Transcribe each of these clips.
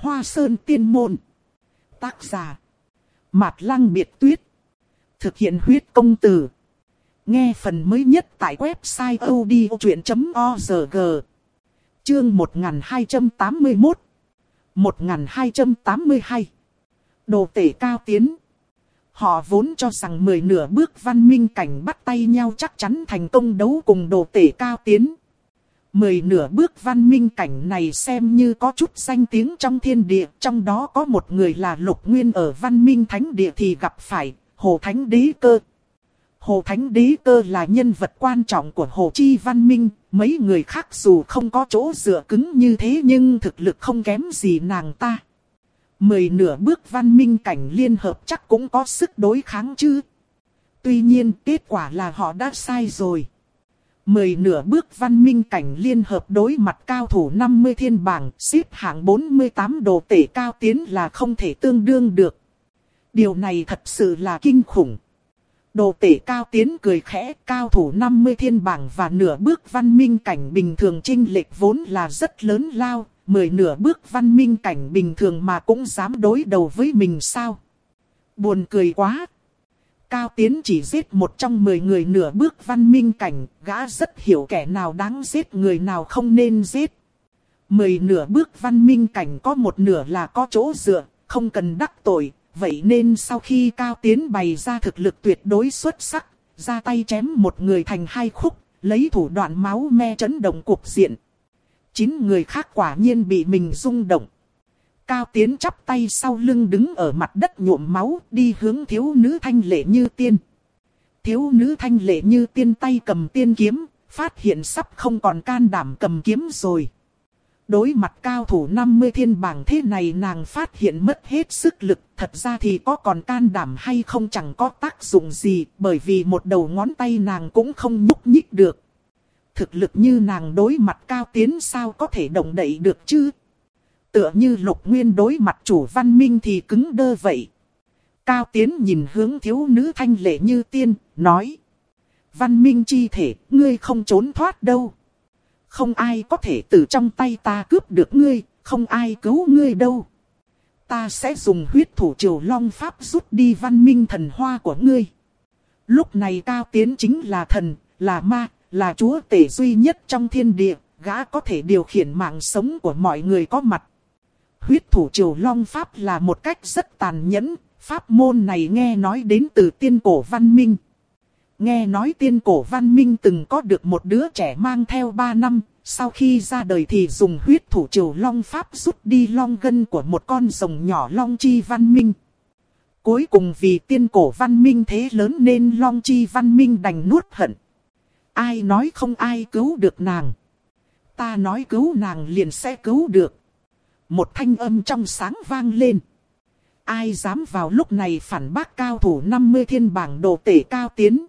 Hoa Sơn Tiên Môn. Tác giả Mạt Lăng Biệt Tuyết. Thực hiện huyết công từ. Nghe phần mới nhất tại website odchuyện.org. Chương 1281 1282. Đồ tể cao tiến. Họ vốn cho rằng 10 nửa bước văn minh cảnh bắt tay nhau chắc chắn thành công đấu cùng đồ tể cao tiến. 10 nửa bước văn minh cảnh này xem như có chút danh tiếng trong thiên địa. Trong đó có một người là Lục Nguyên ở văn minh thánh địa thì gặp phải Hồ Thánh Đế Cơ. Hồ Thánh Đế Cơ là nhân vật quan trọng của Hồ Chi văn minh. Mấy người khác dù không có chỗ dựa cứng như thế nhưng thực lực không kém gì nàng ta. 10 nửa bước văn minh cảnh liên hợp chắc cũng có sức đối kháng chứ. Tuy nhiên kết quả là họ đã sai rồi. 10 nửa bước văn minh cảnh liên hợp đối mặt cao thủ 50 thiên bảng, xếp hạng 48 đồ tể cao tiến là không thể tương đương được. Điều này thật sự là kinh khủng. Đồ tể cao tiến cười khẽ, cao thủ 50 thiên bảng và nửa bước văn minh cảnh bình thường chênh lệch vốn là rất lớn lao. 10 nửa bước văn minh cảnh bình thường mà cũng dám đối đầu với mình sao? Buồn cười quá. Cao tiến chỉ giết một trong 10 người nửa bước văn minh cảnh, gã rất hiểu kẻ nào đáng giết người nào không nên giết. 10 nửa bước văn minh cảnh có một nửa là có chỗ dựa, không cần đắc tội. Vậy nên sau khi Cao tiến bày ra thực lực tuyệt đối xuất sắc, ra tay chém một người thành 2 khúc, lấy thủ đoạn máu me chấn động cục diện. 9 người khác quả nhiên bị mình rung động. Cao tiến chắp tay sau lưng đứng ở mặt đất nhuộm máu, đi hướng thiếu nữ thanh lệ như tiên. Thiếu nữ thanh lệ như tiên tay cầm tiên kiếm, phát hiện sắp không còn can đảm cầm kiếm rồi. Đối mặt cao thủ 50 thiên bảng thế này nàng phát hiện mất hết sức lực. Thật ra thì có còn can đảm hay không chẳng có tác dụng gì, bởi vì một đầu ngón tay nàng cũng không nhúc nhích được. Thực lực như nàng đối mặt cao tiến sao có thể động đậy được chứ? Tựa như Lục Nguyên đối mặt chủ văn minh thì cứng đơ vậy. Cao tiến nhìn hướng thiếu nữ thanh lệ như tiên, nói. Văn minh chi thể, ngươi không trốn thoát đâu. Không ai có thể từ trong tay ta cướp được ngươi, không ai cứu ngươi đâu. Ta sẽ dùng huyết thủ triều long pháp rút đi văn minh thần hoa của ngươi. Lúc này cao tiến chính là thần, là ma, là chúa tể duy nhất trong thiên địa, gã có thể điều khiển mạng sống của mọi người có mặt. Huyết thủ triều long pháp là một cách rất tàn nhẫn, pháp môn này nghe nói đến từ tiên cổ văn minh. Nghe nói tiên cổ văn minh từng có được một đứa trẻ mang theo 3 năm, sau khi ra đời thì dùng huyết thủ triều long pháp rút đi long gân của một con rồng nhỏ Long Chi văn minh. Cuối cùng vì tiên cổ văn minh thế lớn nên Long Chi văn minh đành nuốt hận. Ai nói không ai cứu được nàng? Ta nói cứu nàng liền sẽ cứu được. Một thanh âm trong sáng vang lên. Ai dám vào lúc này phản bác cao thủ 50 thiên bảng đồ tể cao tiến?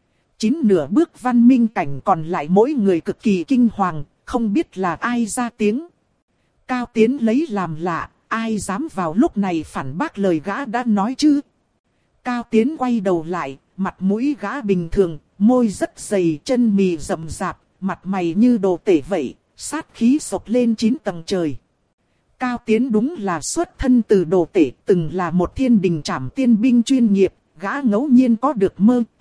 9 nửa bước văn minh cảnh còn lại mỗi người cực kỳ kinh hoàng, không biết là ai ra tiếng. Cao tiến lấy làm lạ, ai dám vào lúc này phản bác lời gã đã nói chứ? Cao tiến quay đầu lại, mặt mũi gã bình thường, môi rất dày, chân mì rậm rạp, mặt mày như đồ tể vậy, sát khí sộc lên 9 tầng trời. Cao tiến đúng là xuất thân từ đồ tể, từng là một thiên đình trảm tiên binh chuyên nghiệp. Gã ngẫu nhiên có được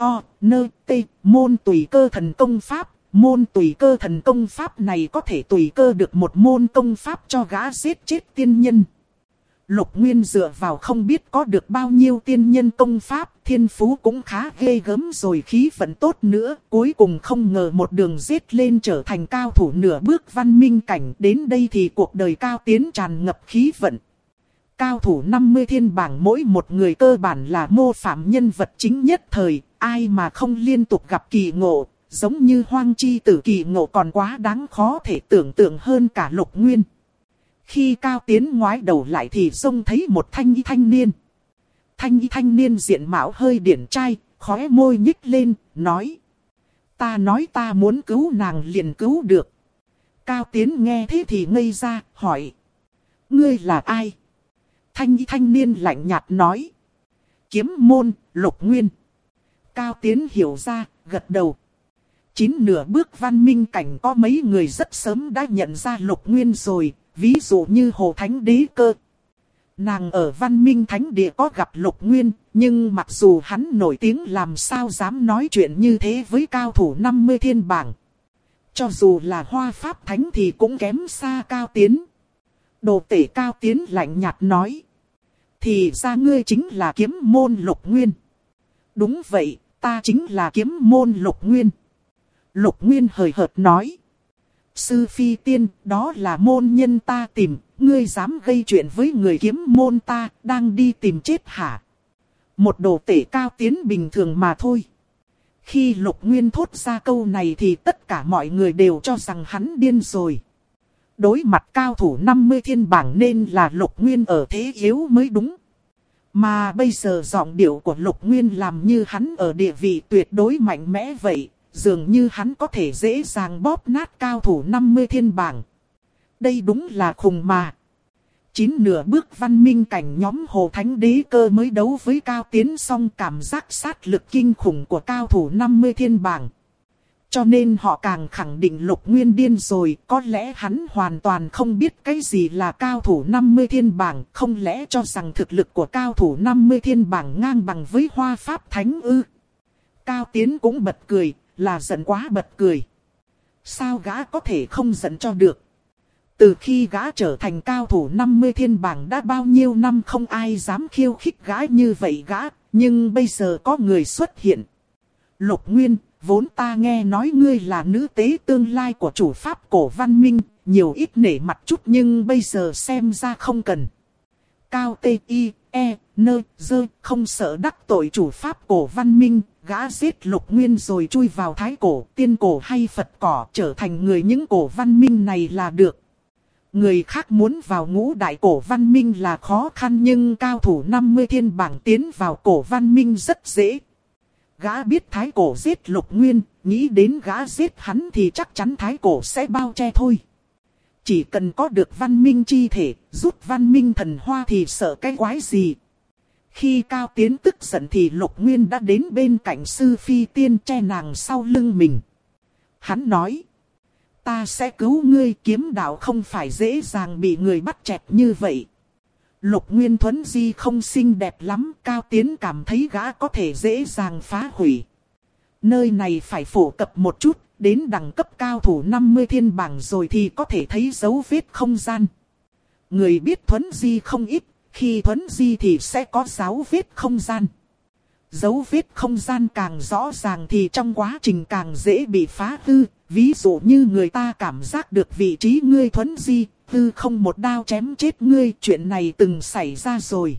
môn tùy cơ thần công pháp. Môn tùy cơ thần công pháp này có thể tùy cơ được một môn công pháp cho gã giết chết tiên nhân. Lục Nguyên dựa vào không biết có được bao nhiêu tiên nhân công pháp, thiên phú cũng khá ghê gớm rồi, khí vận tốt nữa. Cuối cùng không ngờ một đường giết lên trở thành cao thủ nửa bước văn minh cảnh. Đến đây thì cuộc đời cao tiến tràn ngập khí vận. Cao thủ 50 thiên bảng mỗi một người cơ bản là mô phạm nhân vật chính nhất thời, ai mà không liên tục gặp kỳ ngộ, giống như Hoang Chi Tử kỳ ngộ còn quá đáng khó thể tưởng tượng hơn cả Lục Nguyên. Khi cao tiến ngoái đầu lại thì trông thấy một thanh y thanh niên. Thanh y thanh niên diện mạo hơi điển trai, khóe môi nhích lên, nói. Ta nói ta muốn cứu nàng liền cứu được. Cao tiến nghe thế thì ngây ra, hỏi. Ngươi là ai? Thanh y thanh niên lạnh nhạt nói. Kiếm môn, Lục Nguyên. Cao tiến hiểu ra, gật đầu. 9 nửa bước văn minh cảnh có mấy người rất sớm đã nhận ra Lục Nguyên rồi, ví dụ như Hồ Thánh Đế Cơ. Nàng ở Văn Minh Thánh Địa có gặp Lục Nguyên, nhưng mặc dù hắn nổi tiếng làm sao dám nói chuyện như thế với cao thủ 50 thiên bảng. Cho dù là Hoa Pháp Thánh thì cũng kém xa Cao Tiến. Đồ tể Cao Tiến lạnh nhạt nói. Thì ra ngươi chính là kiếm môn Lục Nguyên. Đúng vậy, ta chính là kiếm môn Lục Nguyên. Lục Nguyên hời hợt nói. Sư Phi Tiên, đó là môn nhân ta tìm, ngươi dám gây chuyện với người kiếm môn ta, đang đi tìm chết hả? Một đồ tể Cao Tiến bình thường mà thôi. Khi Lục Nguyên thốt ra câu này thì tất cả mọi người đều cho rằng hắn điên rồi. Đối mặt cao thủ 50 thiên bảng nên là Lục Nguyên ở thế yếu mới đúng. Mà bây giờ giọng điệu của Lục Nguyên làm như hắn ở địa vị tuyệt đối mạnh mẽ vậy. Dường như hắn có thể dễ dàng bóp nát cao thủ 50 thiên bảng. Đây đúng là khùng mà. 9 nửa bước văn minh cảnh nhóm Hồ Thánh Đế Cơ mới đấu với Cao Tiến xong cảm giác sát lực kinh khủng của cao thủ 50 thiên bảng. Cho nên họ càng khẳng định Lục Nguyên điên rồi. Có lẽ hắn hoàn toàn không biết cái gì là cao thủ 50 thiên bảng. Không lẽ cho rằng thực lực của cao thủ 50 thiên bảng ngang bằng với Hoa Pháp Thánh ư? Cao Tiến cũng bật cười. Là giận quá bật cười. Sao gã có thể không giận cho được? Từ khi gã trở thành cao thủ 50 thiên bảng đã bao nhiêu năm không ai dám khiêu khích gã như vậy gã. Nhưng bây giờ có người xuất hiện. Lục Nguyên, vốn ta nghe nói ngươi là nữ tế tương lai của chủ pháp cổ văn minh. Nhiều ít nể mặt chút nhưng bây giờ xem ra không cần. Cao T.I.E.N.G không sợ đắc tội chủ pháp cổ văn minh. Gã giết Lục Nguyên rồi chui vào thái cổ, tiên cổ hay Phật cỏ trở thành người những cổ văn minh này là được. Người khác muốn vào ngũ đại cổ văn minh là khó khăn nhưng cao thủ 50 thiên bảng tiến vào cổ văn minh rất dễ. Gã biết thái cổ giết Lục Nguyên, nghĩ đến gã giết hắn thì chắc chắn thái cổ sẽ bao che thôi. Chỉ cần có được văn minh chi thể, rút văn minh thần hoa thì sợ cái quái gì. Khi Cao Tiến tức giận thì Lục Nguyên đã đến bên cạnh Sư Phi Tiên che nàng sau lưng mình. Hắn nói. Ta sẽ cứu ngươi, kiếm đạo không phải dễ dàng bị người bắt chẹt như vậy. Lục Nguyên thuấn di không xinh đẹp lắm, Cao Tiến cảm thấy gã có thể dễ dàng phá hủy. Nơi này phải phổ cập một chút, đến đẳng cấp cao thủ 50 thiên bảng rồi thì có thể thấy dấu vết không gian. Người biết thuấn di không ít. Khi thuấn di thì sẽ có dấu vết không gian. Dấu vết không gian càng rõ ràng thì trong quá trình càng dễ bị phá hư. Ví dụ như người ta cảm giác được vị trí ngươi thuấn di, hư không một đao chém chết ngươi. Chuyện này từng xảy ra rồi.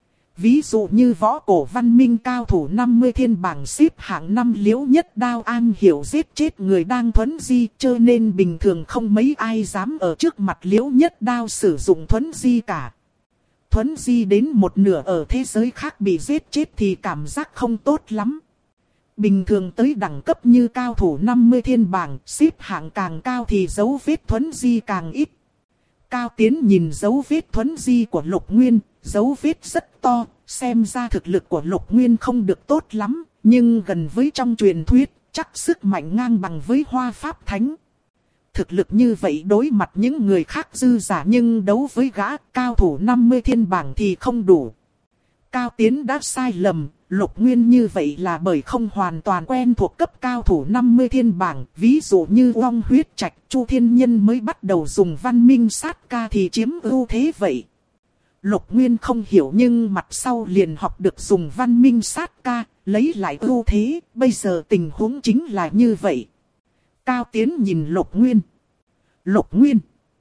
Ví dụ như võ cổ văn minh cao thủ 50 thiên bảng xếp hạng 5 Liễu Nhất Đao am hiểu giết chết người đang thuấn di. Cho nên bình thường không mấy ai dám ở trước mặt Liễu Nhất Đao sử dụng thuấn di cả. Thuấn di đến một nửa ở thế giới khác bị giết chết thì cảm giác không tốt lắm. Bình thường tới đẳng cấp như cao thủ 50 thiên bảng, xếp hạng càng cao thì dấu vết thuấn di càng ít. Cao Tiến nhìn dấu vết thuấn di của Lục Nguyên, dấu vết rất to, xem ra thực lực của Lục Nguyên không được tốt lắm, nhưng gần với trong truyền thuyết, chắc sức mạnh ngang bằng với Hoa Pháp Thánh. Thực lực như vậy đối mặt những người khác dư giả nhưng đấu với gã cao thủ 50 thiên bảng thì không đủ. Cao Tiến đã sai lầm, Lục Nguyên như vậy là bởi không hoàn toàn quen thuộc cấp cao thủ 50 thiên bảng. Ví dụ như Long Huyết Trạch, Chu Thiên Nhân mới bắt đầu dùng văn minh sát ca thì chiếm ưu thế vậy. Lục Nguyên không hiểu nhưng mặt sau liền học được dùng văn minh sát ca, lấy lại ưu thế. Bây giờ tình huống chính là như vậy. Cao Tiến nhìn Lục Nguyên. Lục Nguyên.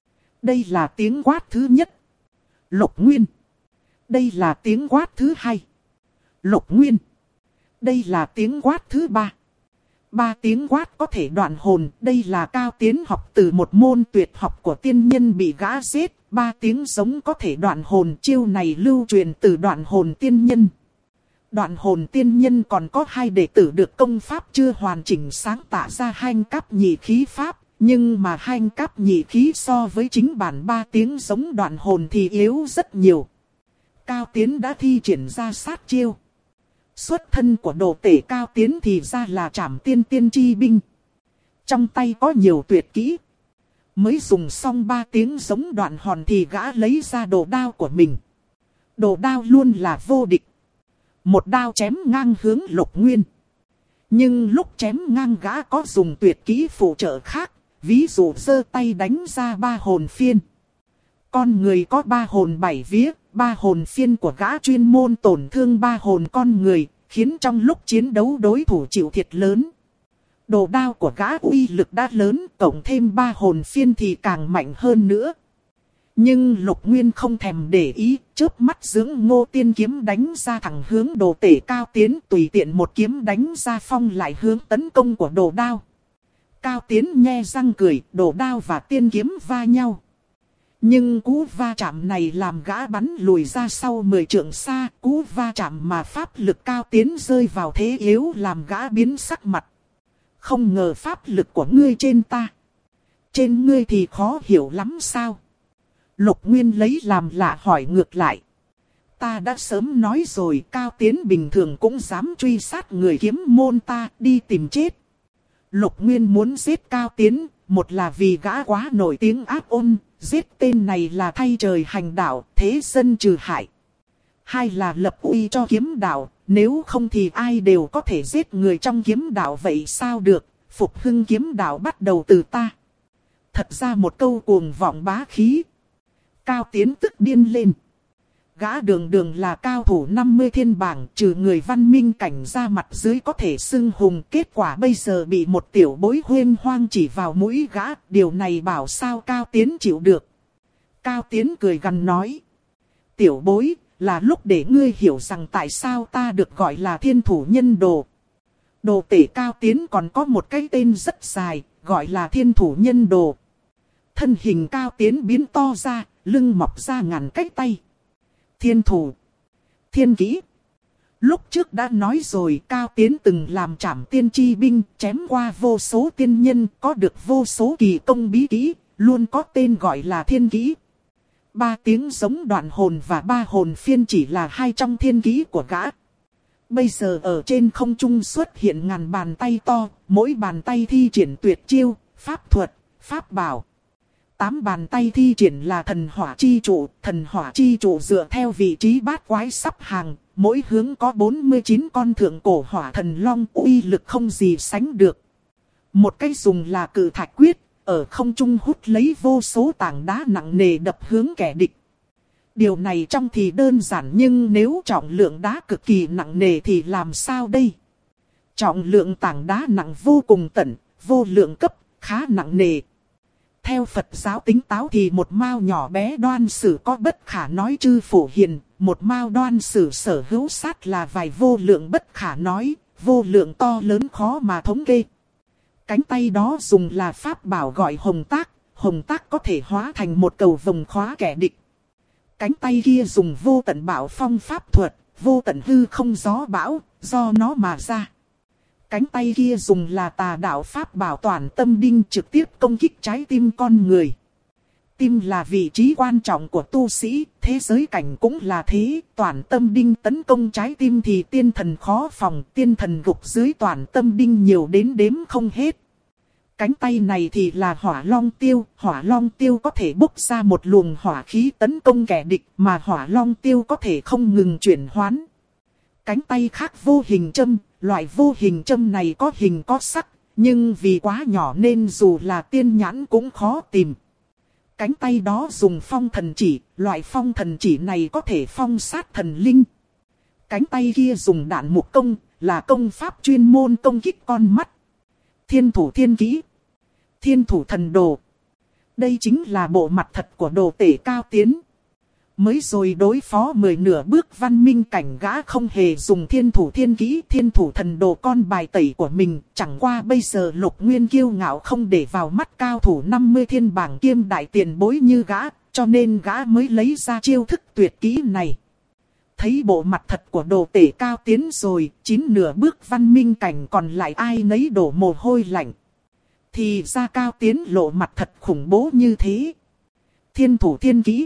Đây là tiếng quát thứ nhất. Lục Nguyên. Đây là tiếng quát thứ hai. Lục Nguyên. Đây là tiếng quát thứ ba. 3 tiếng quát có thể đoạn hồn. Đây là Cao Tiến học từ một môn tuyệt học của tiên nhân bị gã giết. 3 tiếng giống có thể đoạn hồn. Chiêu này lưu truyền từ đoạn hồn tiên nhân. Đoạn hồn tiên nhân còn có 2 đệ tử được công pháp chưa hoàn chỉnh sáng tạo ra Hành Cáp Nhị Khí pháp. Nhưng mà Hành Cáp Nhị Khí so với chính bản 3 tiếng giống đoạn hồn thì yếu rất nhiều. Cao Tiến đã thi triển ra sát chiêu. Xuất thân của đồ tể Cao Tiến thì ra là Trảm Tiên Tiên Chi Binh. Trong tay có nhiều tuyệt kỹ. Mới dùng xong 3 tiếng giống đoạn hồn thì gã lấy ra đồ đao của mình. Đồ đao luôn là vô địch. Một đao chém ngang hướng Lục Nguyên. Nhưng lúc chém ngang gã có dùng tuyệt kỹ phụ trợ khác. Ví dụ giơ tay đánh ra 3 hồn phiên. Con người có 3 hồn 7 vía. 3 hồn phiên của gã chuyên môn tổn thương 3 hồn con người. Khiến trong lúc chiến đấu đối thủ chịu thiệt lớn. Đồ đao của gã uy lực đã lớn. Cộng thêm 3 hồn phiên thì càng mạnh hơn nữa. Nhưng Lục Nguyên không thèm để ý, chớp mắt dưỡng Ngô Tiên kiếm đánh ra thẳng hướng Đồ Tể Cao Tiến, tùy tiện một kiếm đánh ra phong lại hướng tấn công của Đồ Đao. Cao Tiến nhe răng cười, Đồ Đao và Tiên kiếm va nhau. Nhưng cú va chạm này làm gã bắn lùi ra sau 10 trượng xa, cú va chạm mà pháp lực Cao Tiến rơi vào thế yếu làm gã biến sắc mặt. Không ngờ pháp lực của ngươi trên ta. Trên ngươi thì khó hiểu lắm sao? Lục Nguyên lấy làm lạ hỏi ngược lại. Ta đã sớm nói rồi, Cao Tiến bình thường cũng dám truy sát người kiếm môn ta, đi tìm chết. Lục Nguyên muốn giết Cao Tiến, một là vì gã quá nổi tiếng ác ôn, giết tên này là thay trời hành đạo, thế dân trừ hại. Hai là lập uy cho kiếm đạo, nếu không thì ai đều có thể giết người trong kiếm đạo vậy sao được, phục hưng kiếm đạo bắt đầu từ ta. Thật ra một câu cuồng vọng bá khí. Cao Tiến tức điên lên. Gã đường đường là cao thủ 50 thiên bảng, trừ người văn minh cảnh ra mặt dưới có thể xưng hùng. Kết quả bây giờ bị một tiểu bối huênh hoang chỉ vào mũi gã, điều này bảo sao Cao Tiến chịu được. Cao Tiến cười gằn nói. Tiểu bối, là lúc để ngươi hiểu rằng tại sao ta được gọi là thiên thủ nhân đồ. Đồ Tể Cao Tiến còn có một cái tên rất dài, gọi là thiên thủ nhân đồ. Thân hình Cao Tiến biến to ra, lưng mọc ra ngàn cái tay. Thiên thủ, thiên kỹ. Lúc trước đã nói rồi, Cao Tiến từng làm trảm tiên chi binh, chém qua vô số tiên nhân, có được vô số kỳ công bí kỹ, luôn có tên gọi là thiên kỹ. 3 tiếng giống đoạn hồn và 3 hồn phiên chỉ là 2 trong thiên kỹ của gã. Bây giờ ở trên không trung xuất hiện ngàn bàn tay to, mỗi bàn tay thi triển tuyệt chiêu, pháp thuật, pháp bảo. 8 bàn tay thi triển là thần hỏa chi trụ dựa theo vị trí bát quái sắp hàng, mỗi hướng có 49 con thượng cổ hỏa thần long, uy lực không gì sánh được. Một cái dùng là cự thạch quyết, ở không trung hút lấy vô số tảng đá nặng nề đập hướng kẻ địch. Điều này trong thì đơn giản, nhưng nếu trọng lượng đá cực kỳ nặng nề thì làm sao đây? Trọng lượng tảng đá nặng vô cùng tận, vô lượng cấp, khá nặng nề. Theo Phật giáo tính táo thì một mao nhỏ bé đoan sử có bất khả nói chư phổ hiền, một mao đoan sử sở hữu sát là vài vô lượng bất khả nói, vô lượng to lớn khó mà thống kê. Cánh tay đó dùng là pháp bảo gọi hồng tác có thể hóa thành một cầu vồng khóa kẻ địch. Cánh tay kia dùng vô tận bảo phong pháp thuật, vô tận hư không gió bão, do nó mà ra. Cánh tay kia dùng là tà đạo pháp bảo toàn tâm đinh, trực tiếp công kích trái tim con người. Tim là vị trí quan trọng của tu sĩ, thế giới cảnh cũng là thế. Toàn tâm đinh tấn công trái tim thì tiên thần khó phòng, tiên thần gục dưới toàn tâm đinh nhiều đến đếm không hết. Cánh tay này thì là hỏa long tiêu có thể bốc ra một luồng hỏa khí tấn công kẻ địch, mà hỏa long tiêu có thể không ngừng chuyển hoán. Cánh tay khác vô hình châm, loại vô hình châm này có hình có sắc, nhưng vì quá nhỏ nên dù là tiên nhãn cũng khó tìm. Cánh tay đó dùng phong thần chỉ, loại phong thần chỉ này có thể phong sát thần linh. Cánh tay kia dùng đạn mục công, là công pháp chuyên môn công kích con mắt. Thiên thủ thiên kỹ, thiên thủ thần đồ. Đây chính là bộ mặt thật của Đồ Tể Cao Tiến. Mới rồi đối phó 10 nửa bước văn minh cảnh gã không hề dùng thiên thủ thiên kỹ, thiên thủ thần đồ con bài tẩy của mình. Chẳng qua bây giờ Lục Nguyên kiêu ngạo không để vào mắt cao thủ 50 thiên bảng kiêm đại tiền bối như gã, cho nên gã mới lấy ra chiêu thức tuyệt kỹ này. Thấy bộ mặt thật của Đồ Tể Cao Tiến rồi, 9 nửa bước văn minh cảnh còn lại ai nấy đổ mồ hôi lạnh. Thì ra Cao Tiến lộ mặt thật khủng bố như thế. Thiên thủ thiên kỹ.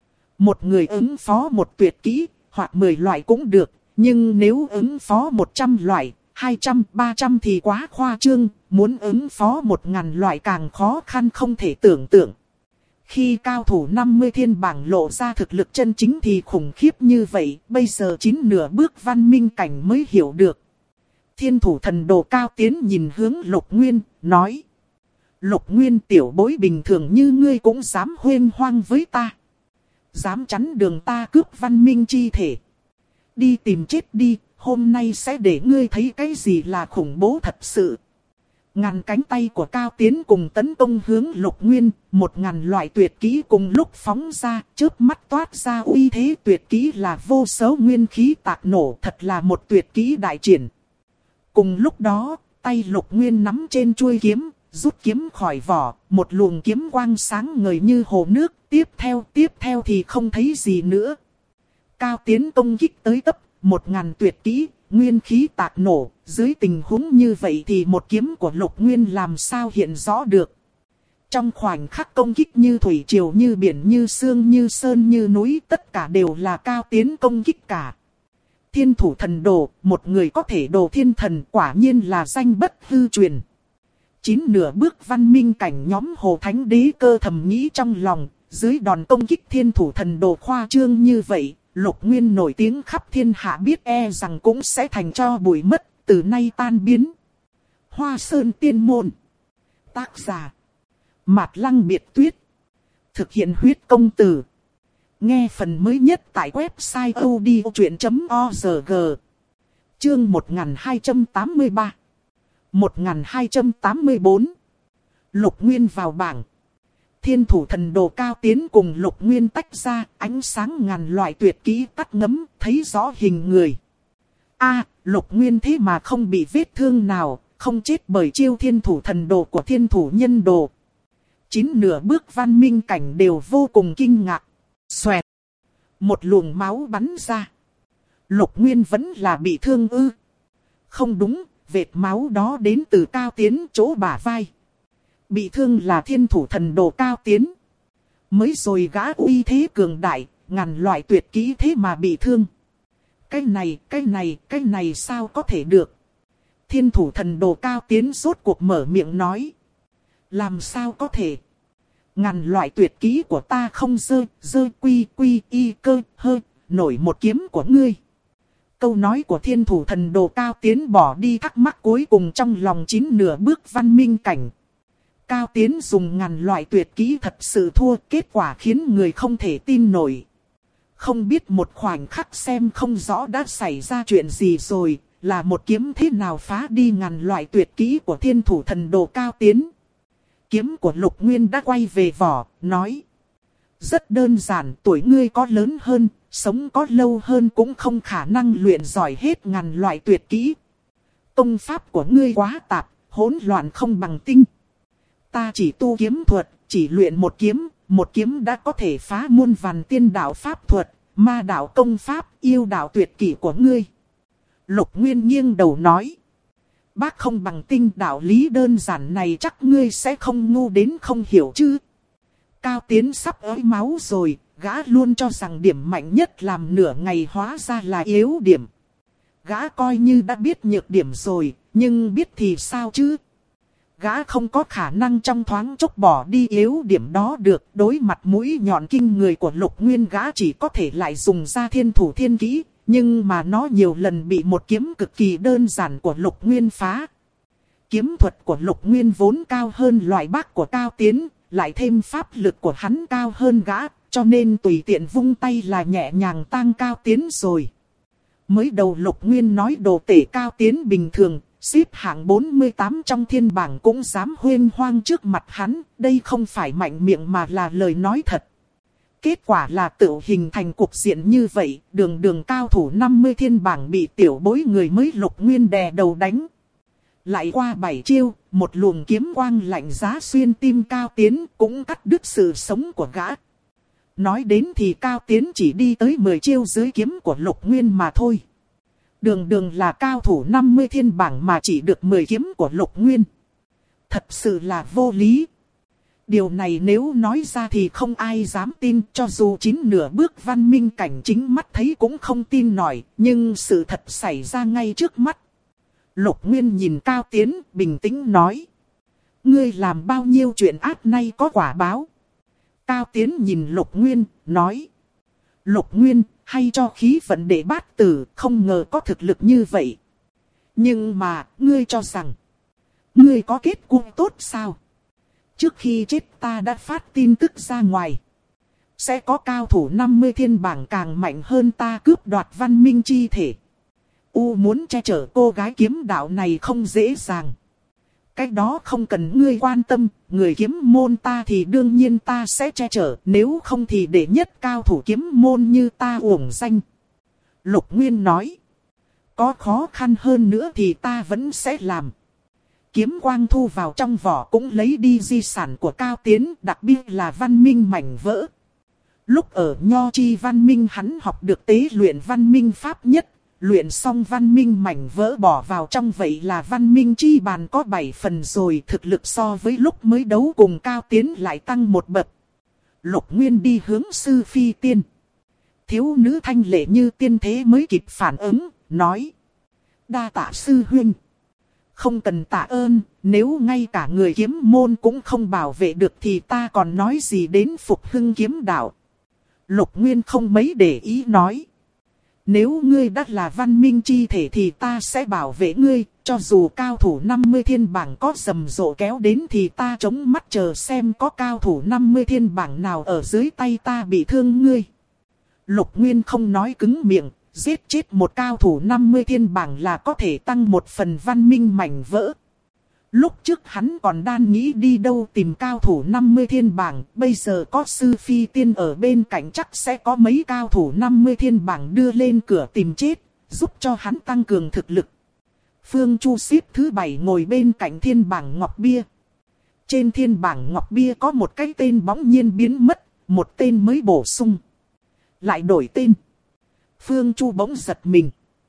Một người ứng phó một tuyệt kỹ, hoặc 10 loại cũng được, nhưng nếu ứng phó 100 loại, 200, 300 thì quá khoa trương, muốn ứng phó 1000 loại càng khó khăn không thể tưởng tượng. Khi cao thủ 50 thiên bảng lộ ra thực lực chân chính thì khủng khiếp như vậy, bây giờ 9 nửa bước văn minh cảnh mới hiểu được. Thiên thủ thần đồ Cao Tiến nhìn hướng Lục Nguyên, nói. Lục Nguyên, tiểu bối bình thường như ngươi cũng dám huênh hoang với ta. Dám chắn đường ta cướp văn minh chi thể. Đi tìm chết đi, hôm nay sẽ để ngươi thấy cái gì là khủng bố thật sự. Ngàn cánh tay của Cao Tiến cùng tấn công hướng Lục Nguyên, 1000 loại tuyệt kỹ cùng lúc phóng ra, chớp mắt toát ra uy thế tuyệt kỹ là vô số nguyên khí tạc nổ, thật là một tuyệt kỹ đại triển. Cùng lúc đó, tay Lục Nguyên nắm trên chuôi kiếm, rút kiếm khỏi vỏ, một luồng kiếm quang sáng ngời như hồ nước, tiếp theo thì không thấy gì nữa. Cao Tiến công kích tới tấp, 1000 tuyệt kỹ, nguyên khí tạc nổ, dưới tình huống như vậy thì một kiếm của Lục Nguyên làm sao hiện rõ được. Trong khoảnh khắc công kích như thủy triều, như biển, như sương, như sơn, như núi, tất cả đều là Cao Tiến công kích cả. Thiên thủ thần đồ, một người có thể đồ thiên thần, quả nhiên là danh bất hư truyền. 9 nửa bước văn minh cảnh nhóm Hồ Thánh Đế Cơ thầm nghĩ trong lòng, dưới đòn công kích thiên thủ thần đồ khoa trương như vậy, Lục Nguyên nổi tiếng khắp thiên hạ biết e rằng cũng sẽ thành cho bụi mất, từ nay tan biến. Hoa Sơn Tiên Môn. Tác giả Mạt Lăng Biệt Tuyết. Thực hiện huyết công từ. Nghe phần mới nhất tại website odchuyện.org. Chương 1283. 1284. Lục Nguyên vào bảng. Thiên thủ thần đồ Cao Tiến cùng Lục Nguyên tách ra, ánh sáng ngàn loại tuyệt kỹ tắt ngấm, thấy rõ hình người. Lục Nguyên thế mà không bị vết thương nào, không chết bởi chiêu thiên thủ thần đồ của thiên thủ nhân đồ. 9 nửa bước văn minh cảnh đều vô cùng kinh ngạc. Xoẹt. Một luồng máu bắn ra. Lục Nguyên vẫn là bị thương ư? Không đúng, vệt máu đó đến từ Cao Tiến chỗ bả vai. Bị thương là thiên thủ thần đồ Cao Tiến. Mới rồi gã uy thế cường đại, ngàn loại tuyệt kỹ thế mà bị thương. Cái này sao có thể được? Thiên thủ thần đồ Cao Tiến rốt cuộc mở miệng nói. Làm sao có thể? Ngàn loại tuyệt kỹ của ta không dơ quy y cơ hơ, nổi một kiếm của ngươi. Câu nói của thiên thủ thần đồ Cao Tiến bỏ đi thắc mắc cuối cùng trong lòng 9 nửa bước văn minh cảnh. Cao Tiến dùng ngàn loại tuyệt kỹ thật sự thua, kết quả khiến người không thể tin nổi. Không biết một khoảnh khắc xem không rõ đã xảy ra chuyện gì rồi, là một kiếm thế nào phá đi ngàn loại tuyệt kỹ của thiên thủ thần đồ Cao Tiến. Kiếm của Lục Nguyên đã quay về vỏ, nói. Rất đơn giản, tuổi ngươi có lớn hơn, sống có lâu hơn cũng không khả năng luyện giỏi hết ngàn loại tuyệt kỹ. Công pháp của ngươi quá tạp, hỗn loạn không bằng tinh. Ta chỉ tu kiếm thuật, chỉ luyện một kiếm đã có thể phá muôn vàn tiên đạo pháp thuật, ma đạo công pháp, yêu đạo tuyệt kỹ của ngươi. Lục Nguyên nghiêng đầu nói. Bác không bằng tinh, đạo lý đơn giản này chắc ngươi sẽ không ngu đến không hiểu chứ. Cao Tiến sắp ới máu rồi, gã luôn cho rằng điểm mạnh nhất làm nửa ngày hóa ra là yếu điểm. Gã coi như đã biết nhược điểm rồi, nhưng biết thì sao chứ? Gã không có khả năng trong thoáng chốc bỏ đi yếu điểm đó được. Đối mặt mũi nhọn kinh người của Lục Nguyên, gã chỉ có thể lại dùng ra thiên thủ thiên kỹ. Nhưng mà nó nhiều lần bị một kiếm cực kỳ đơn giản của Lục Nguyên phá. Kiếm thuật của Lục Nguyên vốn cao hơn loại bác của Cao Tiến, lại thêm pháp lực của hắn cao hơn gã, cho nên tùy tiện vung tay là nhẹ nhàng tang Cao Tiến rồi. Mới đầu Lục Nguyên nói đồ tể Cao Tiến bình thường, xếp hạng 48 trong thiên bảng cũng dám huênh hoang trước mặt hắn, đây không phải mạnh miệng mà là lời nói thật. Kết quả là tự hình thành cục diện như vậy, đường cao thủ 50 thiên bảng bị tiểu bối người mới Lục Nguyên đè đầu đánh. Lại qua 7 chiêu, một luồng kiếm quang lạnh giá xuyên tim Cao Tiến cũng cắt đứt sự sống của gã. Nói đến thì Cao Tiến chỉ đi tới 10 chiêu dưới kiếm của Lục Nguyên mà thôi. Đường là cao thủ 50 thiên bảng mà chỉ được 10 kiếm của Lục Nguyên. Thật sự là vô lý. Điều này nếu nói ra thì không ai dám tin, cho dù 9 nửa bước văn minh cảnh chính mắt thấy cũng không tin nổi, nhưng sự thật xảy ra ngay trước mắt. Lục Nguyên nhìn Cao Tiến, bình tĩnh nói. Ngươi làm bao nhiêu chuyện ác nay có quả báo. Cao Tiến nhìn Lục Nguyên, nói. Lục Nguyên, hay cho khí vận đệ bát tử, không ngờ có thực lực như vậy. Nhưng mà, ngươi cho rằng, ngươi có kết cục tốt sao? Trước khi chết ta đã phát tin tức ra ngoài. Sẽ có cao thủ 50 thiên bảng càng mạnh hơn ta cướp đoạt văn minh chi thể. Muốn che chở cô gái kiếm đạo này không dễ dàng. Cái đó không cần ngươi quan tâm, người kiếm môn ta thì đương nhiên ta sẽ che chở, nếu không thì để nhất cao thủ kiếm môn như ta uổng danh. Lục Nguyên nói, có khó khăn hơn nữa thì ta vẫn sẽ làm. Kiếm quang thu vào trong vỏ cũng lấy đi di sản của Cao Tiến, đặc biệt là văn minh mảnh vỡ. Lúc ở Nho Chi văn minh hắn học được tế luyện văn minh pháp nhất. Luyện xong văn minh mảnh vỡ bỏ vào trong vậy là văn minh chi bàn có 7 phần rồi, thực lực so với lúc mới đấu cùng Cao Tiến lại tăng một bậc. Lục Nguyên đi hướng sư phi tiên. Thiếu nữ thanh lệ như tiên thế mới kịp phản ứng, nói. Đa tạ sư huynh. Không cần tạ ơn, nếu ngay cả người kiếm môn cũng không bảo vệ được thì ta còn nói gì đến phục hưng kiếm đạo. Lục Nguyên không mấy để ý nói. Nếu ngươi đã là văn minh chi thể thì ta sẽ bảo vệ ngươi, cho dù cao thủ 50 thiên bảng có rầm rộ kéo đến thì ta chống mắt chờ xem có cao thủ 50 thiên bảng nào ở dưới tay ta bị thương ngươi. Lục Nguyên không nói cứng miệng, giết chết một cao thủ 50 thiên bảng là có thể tăng một phần văn minh mảnh vỡ. Lúc trước hắn còn đang nghĩ đi đâu tìm cao thủ 50 thiên bảng, bây giờ có sư phi tiên ở bên cạnh chắc sẽ có mấy cao thủ 50 thiên bảng đưa lên cửa tìm chết, giúp cho hắn tăng cường thực lực. Phương Chu xếp thứ 7 ngồi bên cạnh thiên bảng ngọc bia. Trên thiên bảng ngọc bia có một cái tên bỗng nhiên biến mất, một tên mới bổ sung. Lại đổi tên. Phương Chu bỗng giật mình.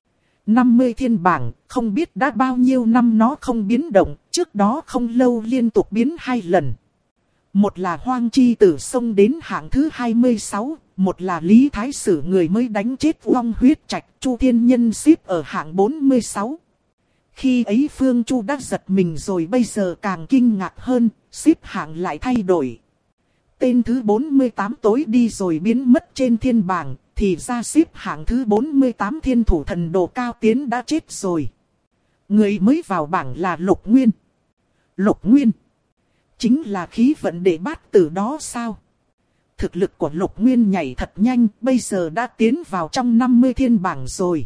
50 thiên bảng, không biết đã bao nhiêu năm nó không biến động, trước đó không lâu liên tục biến 2 lần. Một là Hoang Chi Tử xông đến hạng thứ 26, một là Lý Thái Sử người mới đánh chết Long Huyết Trạch, Chu Thiên Nhân xếp ở hạng 46. Khi ấy Phương Chu đã giật mình rồi bây giờ càng kinh ngạc hơn, xếp hạng lại thay đổi. Tên thứ 48 tối đi rồi biến mất trên thiên bảng. Thì ra xếp hạng thứ 48 thiên thủ thần đồ Cao Tiến đã chết rồi. Người mới vào bảng là Lục Nguyên. Lục Nguyên. Chính là khí vận đệ bát tử đó sao? Thực lực của Lục Nguyên nhảy thật nhanh, bây giờ đã tiến vào trong 50 thiên bảng rồi.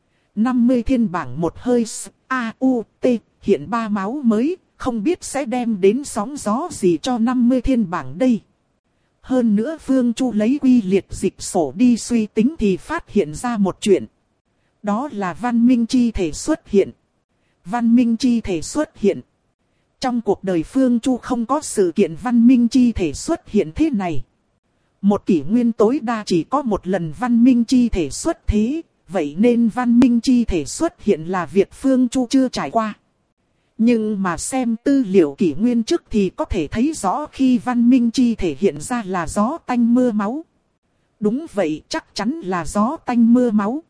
50 thiên bảng một hơi A-U-T, hiện 3 máu mới, không biết sẽ đem đến sóng gió gì cho 50 thiên bảng đây. Hơn nữa Phương Chu lấy quy liệt dịch sổ đi suy tính thì phát hiện ra một chuyện. Đó là văn minh chi thể xuất hiện. Văn minh chi thể xuất hiện. Trong cuộc đời Phương Chu không có sự kiện văn minh chi thể xuất hiện thế này. Một kỷ nguyên tối đa chỉ có một lần văn minh chi thể xuất thế. Vậy nên văn minh chi thể xuất hiện là việc Phương Chu chưa trải qua. Nhưng mà xem tư liệu kỷ nguyên trước thì có thể thấy rõ khi văn minh chi thể hiện ra là gió tanh mưa máu. Đúng vậy, chắc chắn là gió tanh mưa máu.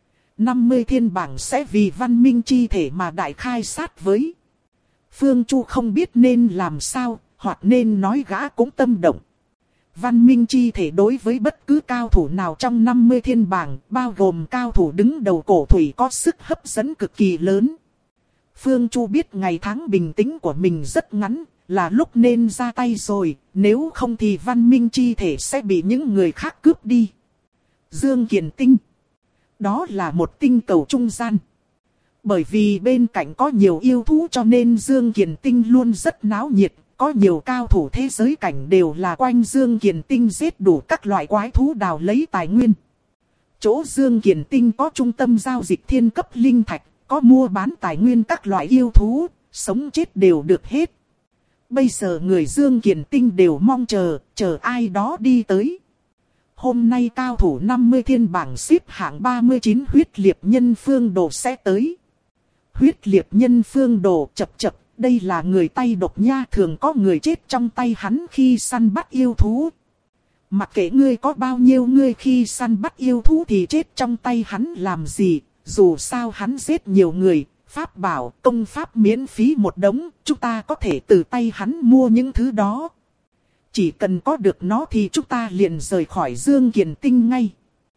50 thiên bảng sẽ vì văn minh chi thể mà đại khai sát với. Phương Chu không biết nên làm sao, hoặc nên nói gã cũng tâm động. Văn minh chi thể đối với bất cứ cao thủ nào trong 50 thiên bảng, bao gồm cao thủ đứng đầu cổ thủy có sức hấp dẫn cực kỳ lớn. Phương Chu biết ngày tháng bình tĩnh của mình rất ngắn, là lúc nên ra tay rồi, nếu không thì văn minh chi thể sẽ bị những người khác cướp đi. Dương Kiền Tinh. Đó là một tinh cầu trung gian. Bởi vì bên cạnh có nhiều yêu thú cho nên Dương Kiền Tinh luôn rất náo nhiệt, có nhiều cao thủ thế giới cảnh đều là quanh Dương Kiền Tinh giết đủ các loại quái thú đào lấy tài nguyên. Chỗ Dương Kiền Tinh có trung tâm giao dịch thiên cấp linh thạch. Có mua bán tài nguyên các loại yêu thú, sống chết đều được hết. Bây giờ người Dương Kiền Tinh đều mong chờ ai đó đi tới. Hôm nay cao thủ 50 thiên bảng xếp hạng 39 huyết liệt nhân Phương Đồ sẽ tới. Huyết liệt nhân Phương Đồ chập, đây là người tay độc nha, thường có người chết trong tay hắn khi săn bắt yêu thú. Mặc kệ ngươi có bao nhiêu người khi săn bắt yêu thú thì chết trong tay hắn làm gì? Dù sao hắn giết nhiều người, pháp bảo, công pháp miễn phí một đống, chúng ta có thể từ tay hắn mua những thứ đó. Chỉ cần có được nó thì chúng ta liền rời khỏi Dương Kiền Tinh ngay.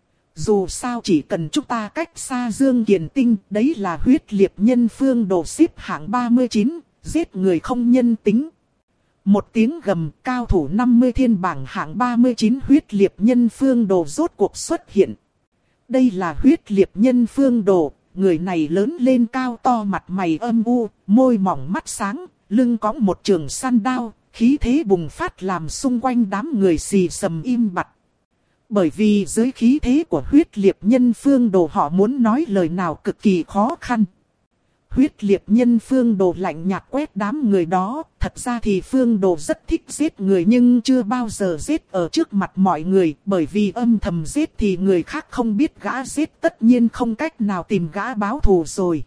Dù sao chỉ cần chúng ta cách xa Dương Kiền Tinh, đấy là huyết liệt nhân phương đồ xếp hạng 39, giết người không nhân tính. Một tiếng gầm, cao thủ 50 thiên bảng hạng 39 huyết liệt nhân phương đồ rốt cuộc xuất hiện. Đây là huyết liệt nhân phương đồ, người này lớn lên cao to, mặt mày âm u, môi mỏng mắt sáng, lưng cõng một trường săn đao, khí thế bùng phát làm xung quanh đám người xì sầm im bặt. Bởi vì dưới khí thế của huyết liệt nhân phương đồ họ muốn nói lời nào cực kỳ khó khăn. Huyết liệt nhân phương đồ lạnh nhạt quét đám người đó. Thật ra thì phương đồ rất thích giết người nhưng chưa bao giờ giết ở trước mặt mọi người. Bởi vì âm thầm giết thì người khác không biết gã giết, tất nhiên không cách nào tìm gã báo thù rồi.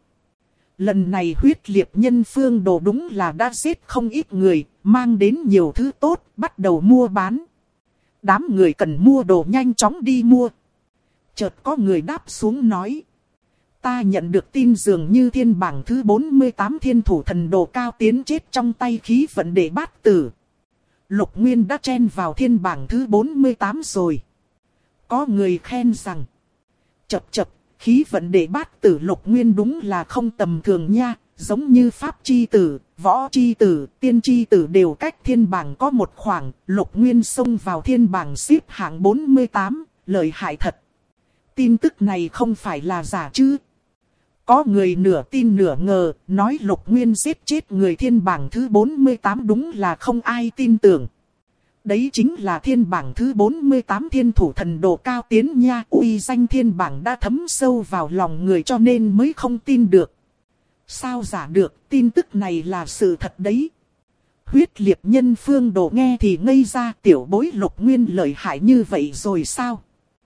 Lần này huyết liệt nhân phương đồ đúng là đã giết không ít người, mang đến nhiều thứ tốt, bắt đầu mua bán. Đám người cần mua đồ nhanh chóng đi mua. Chợt có người đáp xuống nói. Ta nhận được tin dường như thiên bảng thứ 48 thiên thủ thần đồ Cao Tiến chết trong tay khí vận đệ bát tử. Lục Nguyên đã chen vào thiên bảng thứ 48 rồi. Có người khen rằng. Chập chập, khí vận đệ bát tử Lục Nguyên đúng là không tầm thường nha. Giống như Pháp chi tử, Võ chi tử, Tiên chi tử đều cách thiên bảng có một khoảng. Lục Nguyên xông vào thiên bảng xếp hạng 48, lợi hại thật. Tin tức này không phải là giả chứ? Có người nửa tin nửa ngờ, nói Lục Nguyên giết chết người thiên bảng thứ 48 đúng là không ai tin tưởng. Đấy chính là thiên bảng thứ 48 thiên thủ thần đồ Cao Tiến nha. Uy danh thiên bảng đã thấm sâu vào lòng người cho nên mới không tin được. Sao giả được, tin tức này là sự thật đấy. Huyết liệt nhân phương đồ nghe thì ngây ra, tiểu bối Lục Nguyên lợi hại như vậy rồi sao?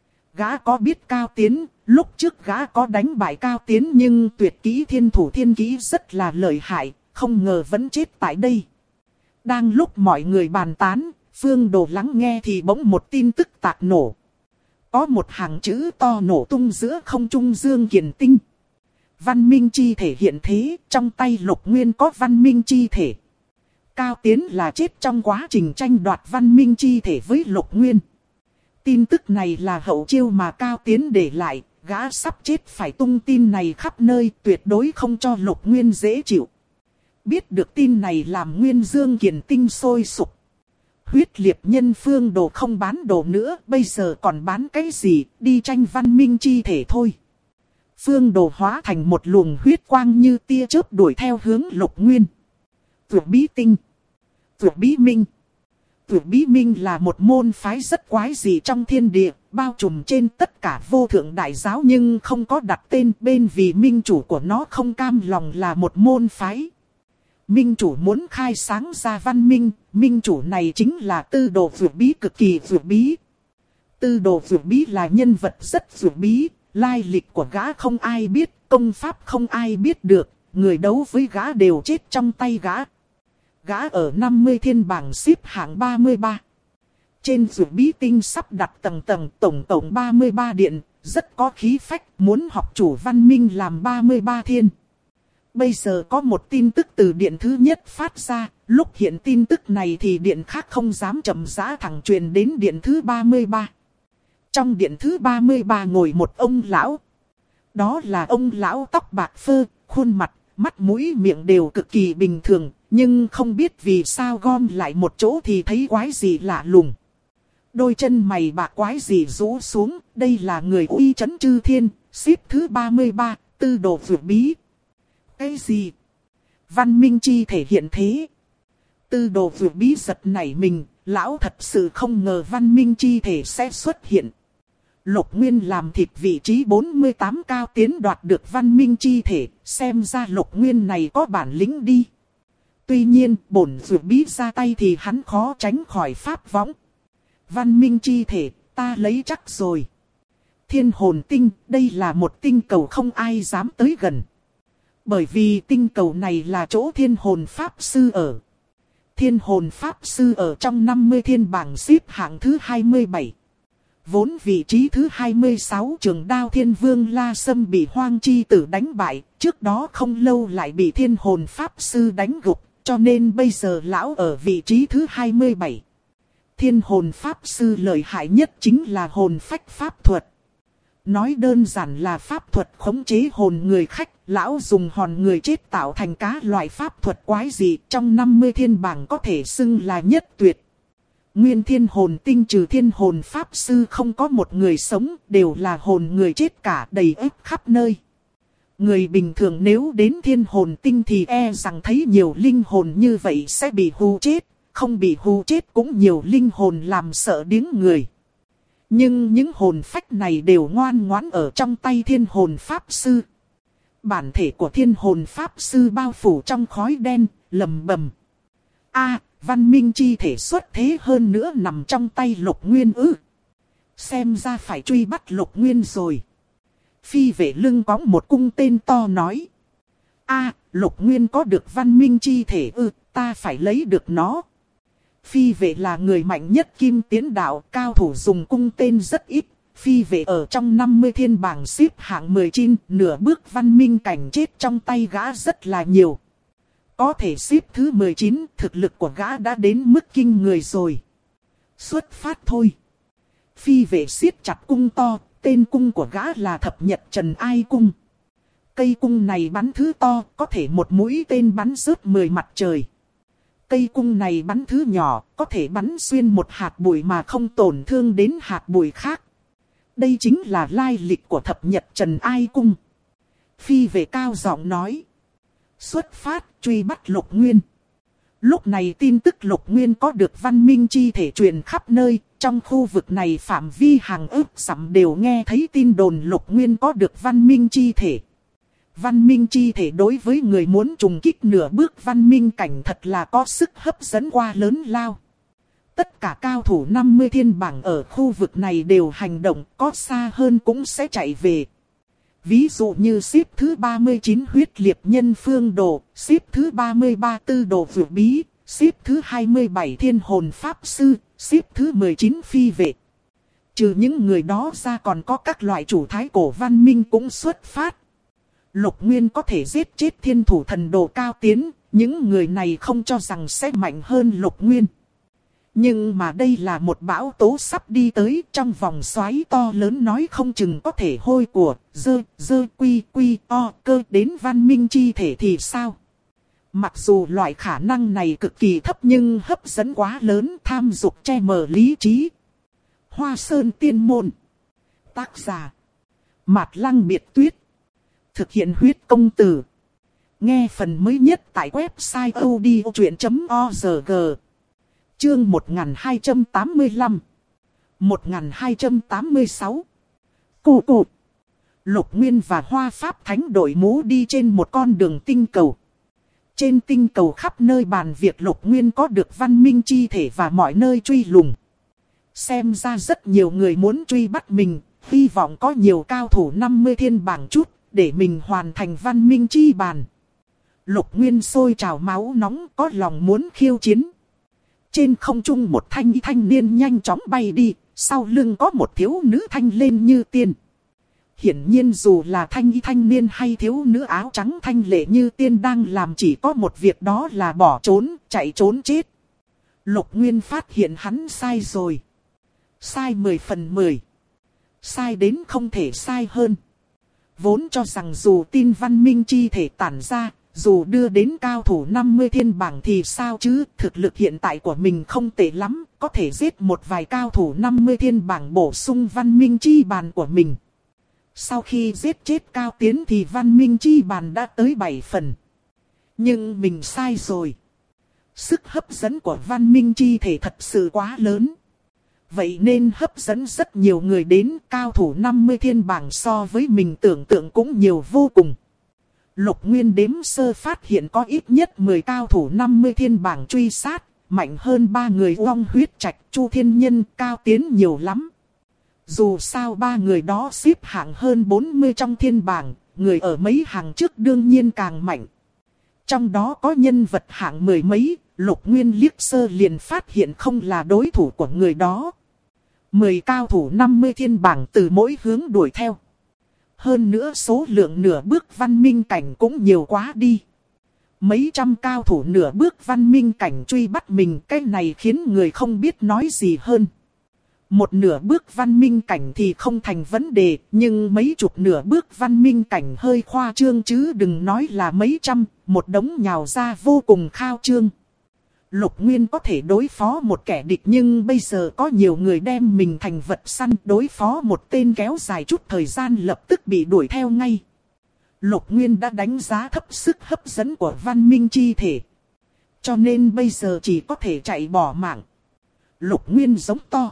Gã có biết Cao Tiến, lúc trước gã có đánh bại Cao Tiến nhưng tuyệt kỹ thiên thủ thiên kỹ rất là lợi hại, không ngờ vẫn chết tại đây. Đang lúc mọi người bàn tán, phương đồ lắng nghe thì bỗng một tin tức tạc nổ. Có một hàng chữ to nổ tung giữa không trung Dương Kiền Tinh. Văn minh chi thể hiện thế, trong tay Lục Nguyên có văn minh chi thể. Cao Tiến là chết trong quá trình tranh đoạt văn minh chi thể với Lục Nguyên. Tin tức này là hậu chiêu mà Cao Tiến để lại, gã sắp chết phải tung tin này khắp nơi, tuyệt đối không cho Lục Nguyên dễ chịu. Biết được tin này làm Nguyên Dương Kiền Tinh sôi sục. Huyết liệt nhân phương đồ không bán đồ nữa, bây giờ còn bán cái gì, đi tranh văn minh chi thể thôi. Phương đồ hóa thành một luồng huyết quang như tia chớp đuổi theo hướng Lục Nguyên. Vượt bí tinh. Vượt bí minh. Vượt bí minh là một môn phái rất quái dị trong thiên địa, bao trùm trên tất cả vô thượng đại giáo nhưng không có đặt tên bên vì minh chủ của nó không cam lòng là một môn phái. Minh chủ muốn khai sáng ra văn minh, minh chủ này chính là tư đồ vượt bí cực kỳ vượt bí. Tư đồ vượt bí là nhân vật rất vượt bí, lai lịch của gã không ai biết, công pháp không ai biết được, người đấu với gã đều chết trong tay gã. Gã ở 50 thiên bảng xếp hạng 33. Trên vượt bí tinh sắp đặt tầng tầng tổng 33 điện, rất có khí phách, muốn học chủ văn minh làm 33 thiên. Bây giờ có một tin tức từ điện thứ nhất phát ra, lúc hiện tin tức này thì điện khác không dám chậm rãi thẳng truyền đến điện thứ 33. Trong điện thứ 33 ngồi một ông lão. Đó là ông lão tóc bạc phơ, khuôn mặt, mắt mũi miệng đều cực kỳ bình thường, nhưng không biết vì sao gom lại một chỗ thì thấy quái gì lạ lùng. Đôi chân mày bạc quái gì rũ xuống, đây là người uy chấn chư thiên, xếp thứ 33, tư đồ vượt bí. Cái gì? Văn minh chi thể hiện thế. Tư đồ vượt bí giật nảy mình, lão thật sự không ngờ văn minh chi thể sẽ xuất hiện. Lục Nguyên làm thịt vị trí 48 Cao Tiến đoạt được văn minh chi thể, xem ra Lục Nguyên này có bản lĩnh đi. Tuy nhiên, bổn vượt bí ra tay thì hắn khó tránh khỏi pháp võng. Văn minh chi thể, ta lấy chắc rồi. Thiên hồn tinh, đây là một tinh cầu không ai dám tới gần. Bởi vì tinh cầu này là chỗ thiên hồn pháp sư ở. Thiên hồn pháp sư ở trong 50 thiên bảng xếp hạng thứ 27. Vốn vị trí thứ 26 Trường Đao Thiên Vương La Sâm bị Hoang Chi Tử đánh bại, trước đó không lâu lại bị thiên hồn pháp sư đánh gục, cho nên bây giờ lão ở vị trí thứ 27. Thiên hồn pháp sư lợi hại nhất chính là hồn phách pháp thuật. Nói đơn giản là pháp thuật khống chế hồn người khách, lão dùng hồn người chết tạo thành cá loại pháp thuật quái dị trong 50 thiên bảng có thể xưng là nhất tuyệt. Nguyên thiên hồn tinh trừ thiên hồn pháp sư không có một người sống, đều là hồn người chết cả, đầy ếp khắp nơi. Người bình thường nếu đến thiên hồn tinh thì e rằng thấy nhiều linh hồn như vậy sẽ bị hù chết, không bị hù chết cũng nhiều linh hồn làm sợ điếng người. Nhưng những hồn phách này đều ngoan ngoãn ở trong tay thiên hồn pháp sư. Bản thể của thiên hồn pháp sư bao phủ trong khói đen, lầm bầm. Văn minh chi thể xuất thế hơn nữa nằm trong tay Lục Nguyên ư. Xem ra phải truy bắt Lục Nguyên rồi. Phi vệ lưng có một cung tên to nói. Lục Nguyên có được văn minh chi thể ư, ta phải lấy được nó. Phi vệ là người mạnh nhất Kim Tiến đạo, cao thủ dùng cung tên rất ít. Phi vệ ở trong 50 thiên bảng xếp hạng 19, nửa bước văn minh cảnh chết trong tay gã rất là nhiều. Có thể xếp thứ 19, thực lực của gã đã đến mức kinh người rồi. Xuất phát thôi. Phi vệ siết chặt cung to, tên cung của gã là Thập Nhật Trần Ai Cung. Cây cung này bắn thứ to, có thể một mũi tên bắn rớt 10 mặt trời. Cây cung này bắn thứ nhỏ, có thể bắn xuyên một hạt bụi mà không tổn thương đến hạt bụi khác. Đây chính là lai lịch của Thập Nhật Trần Ai Cung. Phi vệ cao giọng nói. Xuất phát, truy bắt Lục Nguyên. Lúc này tin tức Lục Nguyên có được văn minh chi thể truyền khắp nơi. Trong khu vực này phạm vi hàng ức dặm đều nghe thấy tin đồn Lục Nguyên có được văn minh chi thể. Văn minh chi thể đối với người muốn trùng kích nửa bước văn minh cảnh thật là có sức hấp dẫn quá lớn lao. Tất cả cao thủ 50 thiên bảng ở khu vực này đều hành động, có xa hơn cũng sẽ chạy về. Ví dụ như xếp thứ 39 huyết liệt nhân phương đồ, xếp thứ 33 tư đồ vượt bí, xếp thứ 27 thiên hồn pháp sư, xếp thứ 19 phi vệ. Trừ những người đó ra còn có các loại chủ thái cổ văn minh cũng xuất phát. Lục Nguyên có thể giết chết thiên thủ thần đồ cao tiến, những người này không cho rằng sẽ mạnh hơn Lục Nguyên. Nhưng mà đây là một bão tố sắp đi tới, trong vòng xoáy to lớn nói không chừng có thể hôi của quy cơ đến văn minh chi thể thì sao? Mặc dù loại khả năng này cực kỳ thấp nhưng hấp dẫn quá lớn, tham dục che mờ lý trí. Hoa Sơn Tiên Môn. Tác giả Mạt Lăng Biệt Tuyết. Thực hiện huyết công từ. Nghe phần mới nhất tại website odchuyện.org. Chương 1285 1286. Cụ Lục Nguyên và Hoa Pháp Thánh đội mũ đi trên một con đường tinh cầu. Trên tinh cầu khắp nơi bàn việc Lục Nguyên có được văn minh chi thể và mọi nơi truy lùng. Xem ra rất nhiều người muốn truy bắt mình, hy vọng có nhiều cao thủ 50 thiên bảng chút, để mình hoàn thành văn minh chi bàn. Lục Nguyên sôi trào máu nóng có lòng muốn khiêu chiến. Trên không trung một thanh niên nhanh chóng bay đi, sau lưng có một thiếu nữ thanh lên như tiên. Hiển nhiên dù là thanh niên hay thiếu nữ áo trắng thanh lệ như tiên đang làm chỉ có một việc đó là bỏ trốn, chạy trốn chết. Lục Nguyên phát hiện hắn sai rồi. Sai 10 phần 10. Sai đến không thể sai hơn. Vốn cho rằng dù tin văn minh chi thể tản ra, dù đưa đến cao thủ 50 thiên bảng thì sao chứ, thực lực hiện tại của mình không tệ lắm, có thể giết một vài cao thủ 50 thiên bảng bổ sung văn minh chi bàn của mình. Sau khi giết chết cao tiến thì văn minh chi bàn đã tới 7 phần. Nhưng mình sai rồi. Sức hấp dẫn của văn minh chi thể thật sự quá lớn. Vậy nên hấp dẫn rất nhiều người đến, cao thủ 50 thiên bảng so với mình tưởng tượng cũng nhiều vô cùng. Lục Nguyên đếm sơ phát hiện có ít nhất 10 cao thủ 50 thiên bảng truy sát, mạnh hơn 3 người Uông Huyết Trạch, Chu Thiên Nhân, Cao Tiến nhiều lắm. Dù sao 3 người đó xếp hạng hơn 40 trong thiên bảng, người ở mấy hàng trước đương nhiên càng mạnh. Trong đó có nhân vật hạng 10 mấy, Lục Nguyên liếc sơ liền phát hiện không là đối thủ của người đó. 10 cao thủ 50 thiên bảng từ mỗi hướng đuổi theo. Hơn nữa số lượng nửa bước văn minh cảnh cũng nhiều quá đi. mấy trăm cao thủ nửa bước văn minh cảnh truy bắt mình, cái này khiến người không biết nói gì hơn. Một nửa bước văn minh cảnh thì không thành vấn đề, nhưng mấy chục nửa bước văn minh cảnh hơi khoa trương chứ đừng nói là mấy trăm, một đống nhào ra vô cùng khao trương. Lục Nguyên có thể đối phó một kẻ địch, nhưng bây giờ có nhiều người đem mình thành vật săn, đối phó một tên kéo dài chút thời gian lập tức bị đuổi theo ngay. Lục Nguyên đã đánh giá thấp sức hấp dẫn của văn minh chi thể, cho nên bây giờ chỉ có thể chạy bỏ mạng. Lục Nguyên giống to.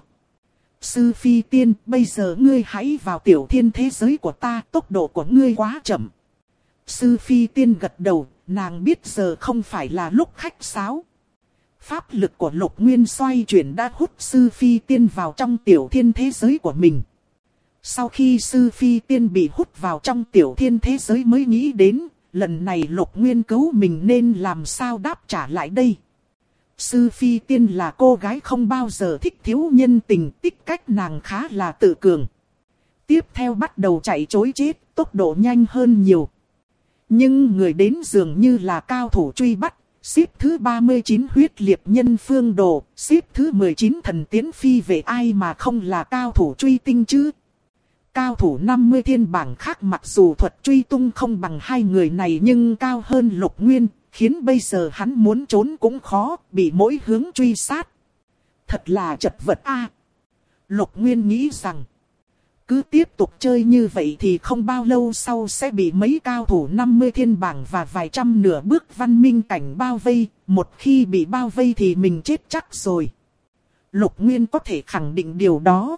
Sư Phi Tiên, bây giờ ngươi hãy vào tiểu thiên thế giới của ta, tốc độ của ngươi quá chậm. Sư Phi Tiên gật đầu, nàng biết giờ không phải là lúc khách sáo. Pháp lực của Lục Nguyên xoay chuyển đã hút Sư Phi Tiên vào trong tiểu thiên thế giới của mình. Sau khi Sư Phi Tiên bị hút vào trong tiểu thiên thế giới mới nghĩ đến, lần này Lục Nguyên cứu mình nên làm sao đáp trả lại đây. Sư Phi Tiên là cô gái không bao giờ thích thiếu nhân tình, tích cách nàng khá là tự cường. Tiếp theo bắt đầu chạy trối chết, tốc độ nhanh hơn nhiều. Nhưng người đến dường như là cao thủ truy bắt, xếp thứ 39 huyết liệt nhân Phương Đồ, xếp thứ 19 thần tiến phi về, ai mà không là cao thủ truy tinh chứ. Cao thủ 50 thiên bảng khác mặc dù thuật truy tung không bằng hai người này nhưng cao hơn Lục Nguyên, khiến bây giờ hắn muốn trốn cũng khó, bị mỗi hướng truy sát. Thật là chật vật a. Lục Nguyên nghĩ rằng, cứ tiếp tục chơi như vậy thì không bao lâu sau sẽ bị mấy cao thủ 50 thiên bảng và vài trăm nửa bước văn minh cảnh bao vây, một khi bị bao vây thì mình chết chắc rồi. Lục Nguyên có thể khẳng định điều đó.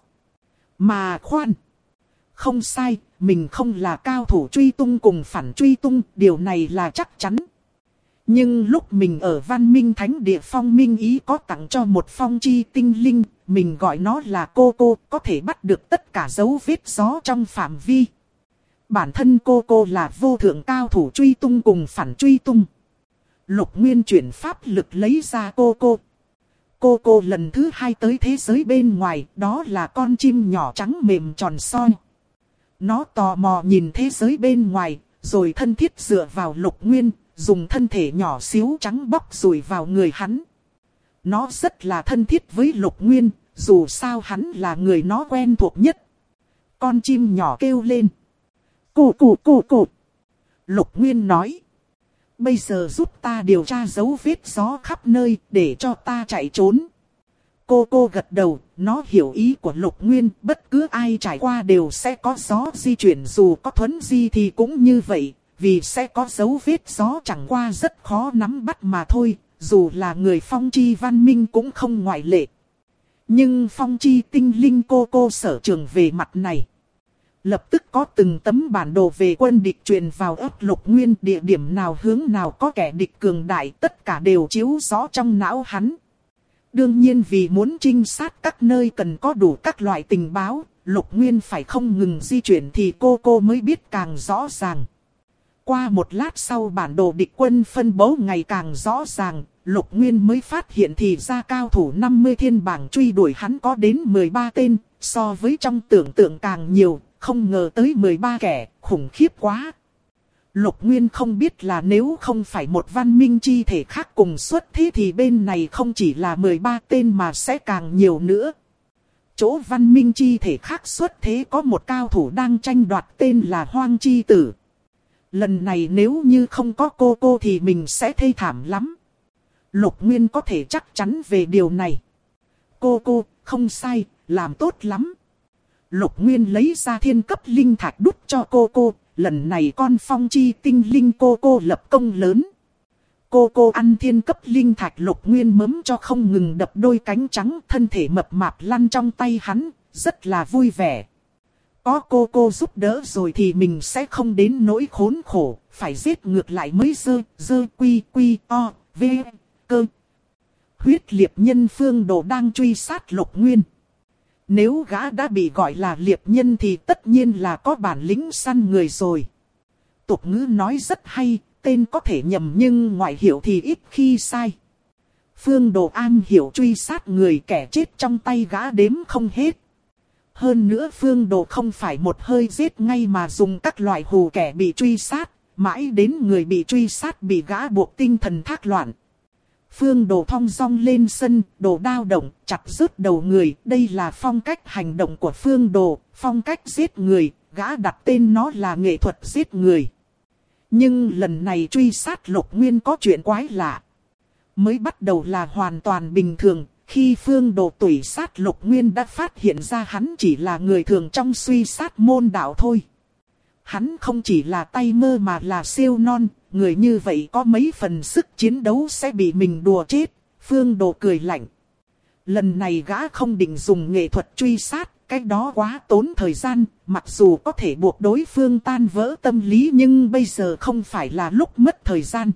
Mà khoan, không sai, mình không là cao thủ truy tung cùng phản truy tung, điều này là chắc chắn. Nhưng lúc mình ở Văn Minh Thánh Địa, Phong Minh Ý có tặng cho một phong chi tinh linh, mình gọi nó là cô, có thể bắt được tất cả dấu vết gió trong phạm vi. Bản thân cô là vô thượng cao thủ truy tung cùng phản truy tung. Lục Nguyên chuyển pháp lực lấy ra cô. Cô lần thứ hai tới thế giới bên ngoài, đó là con chim nhỏ trắng mềm tròn soi. Nó tò mò nhìn thế giới bên ngoài, rồi thân thiết dựa vào Lục Nguyên, dùng thân thể nhỏ xíu trắng bóc rùi vào người hắn. Nó rất là thân thiết với Lục Nguyên, dù sao hắn là người nó quen thuộc nhất. Con chim nhỏ kêu lên. Cô. Lục Nguyên nói. Bây giờ giúp ta điều tra dấu vết gió khắp nơi để cho ta chạy trốn. Cô gật đầu, nó hiểu ý của Lục Nguyên, bất cứ ai trải qua đều sẽ có gió di chuyển, dù có thuấn di thì cũng như vậy, vì sẽ có dấu vết gió, chẳng qua rất khó nắm bắt mà thôi, dù là người phong chi văn minh cũng không ngoại lệ. Nhưng phong chi tinh linh cô sở trường về mặt này. Lập tức có từng tấm bản đồ về quân địch truyền vào ấp Lục Nguyên, địa điểm nào hướng nào có kẻ địch cường đại, tất cả đều chiếu rõ trong não hắn. Đương nhiên vì muốn trinh sát các nơi cần có đủ các loại tình báo, Lục Nguyên phải không ngừng di chuyển thì cô mới biết càng rõ ràng. Qua một lát sau bản đồ địch quân phân bố ngày càng rõ ràng, Lục Nguyên mới phát hiện thì ra cao thủ 50 thiên bảng truy đuổi hắn có đến 13 tên, so với trong tưởng tượng càng nhiều, không ngờ tới 13 kẻ, khủng khiếp quá. Lục Nguyên không biết là nếu không phải một văn minh chi thể khác cùng xuất thế thì bên này không chỉ là 13 tên mà sẽ càng nhiều nữa. Chỗ văn minh chi thể khác xuất thế có một cao thủ đang tranh đoạt tên là Hoang Chi Tử. Lần này nếu như không có cô thì mình sẽ thê thảm lắm. Lục Nguyên có thể chắc chắn về điều này. Cô, không sai, làm tốt lắm. Lục Nguyên lấy ra thiên cấp linh thạch đút cho cô. Lần này con phong chi tinh linh cô lập công lớn. Cô ăn thiên cấp linh thạch, Lục Nguyên mớm cho không ngừng đập đôi cánh trắng, thân thể mập mạp lăn trong tay hắn, rất là vui vẻ. Có cô giúp đỡ rồi thì mình sẽ không đến nỗi khốn khổ, phải giết ngược lại mới dơ quy o v cơ. Huyết liệt nhân Phương Đồ đang truy sát Lục Nguyên. Nếu gã đã bị gọi là liệp nhân thì tất nhiên là có bản lĩnh săn người rồi. Tục ngữ nói rất hay, tên có thể nhầm nhưng ngoại hiệu thì ít khi sai. Phương Đồ an hiểu truy sát người, kẻ chết trong tay gã đếm không hết. Hơn nữa Phương Đồ không phải một hơi giết ngay mà dùng các loại hù kẻ bị truy sát, mãi đến người bị truy sát bị gã buộc tinh thần thác loạn. Phương Đồ thong dong lên sân, đồ đao động, chặt rớt đầu người. Đây là phong cách hành động của Phương Đồ, phong cách giết người, gã đặt tên nó là nghệ thuật giết người. Nhưng lần này truy sát Lục Nguyên có chuyện quái lạ. Mới bắt đầu là hoàn toàn bình thường, khi Phương Đồ tủy sát Lục Nguyên đã phát hiện ra hắn chỉ là người thường trong suy sát môn đạo thôi. Hắn không chỉ là tay mơ mà là siêu non, người như vậy có mấy phần sức chiến đấu sẽ bị mình đùa chết. Phương Đồ cười lạnh. Lần này gã không định dùng nghệ thuật truy sát, cái đó quá tốn thời gian, mặc dù có thể buộc đối phương tan vỡ tâm lý nhưng bây giờ không phải là lúc mất thời gian.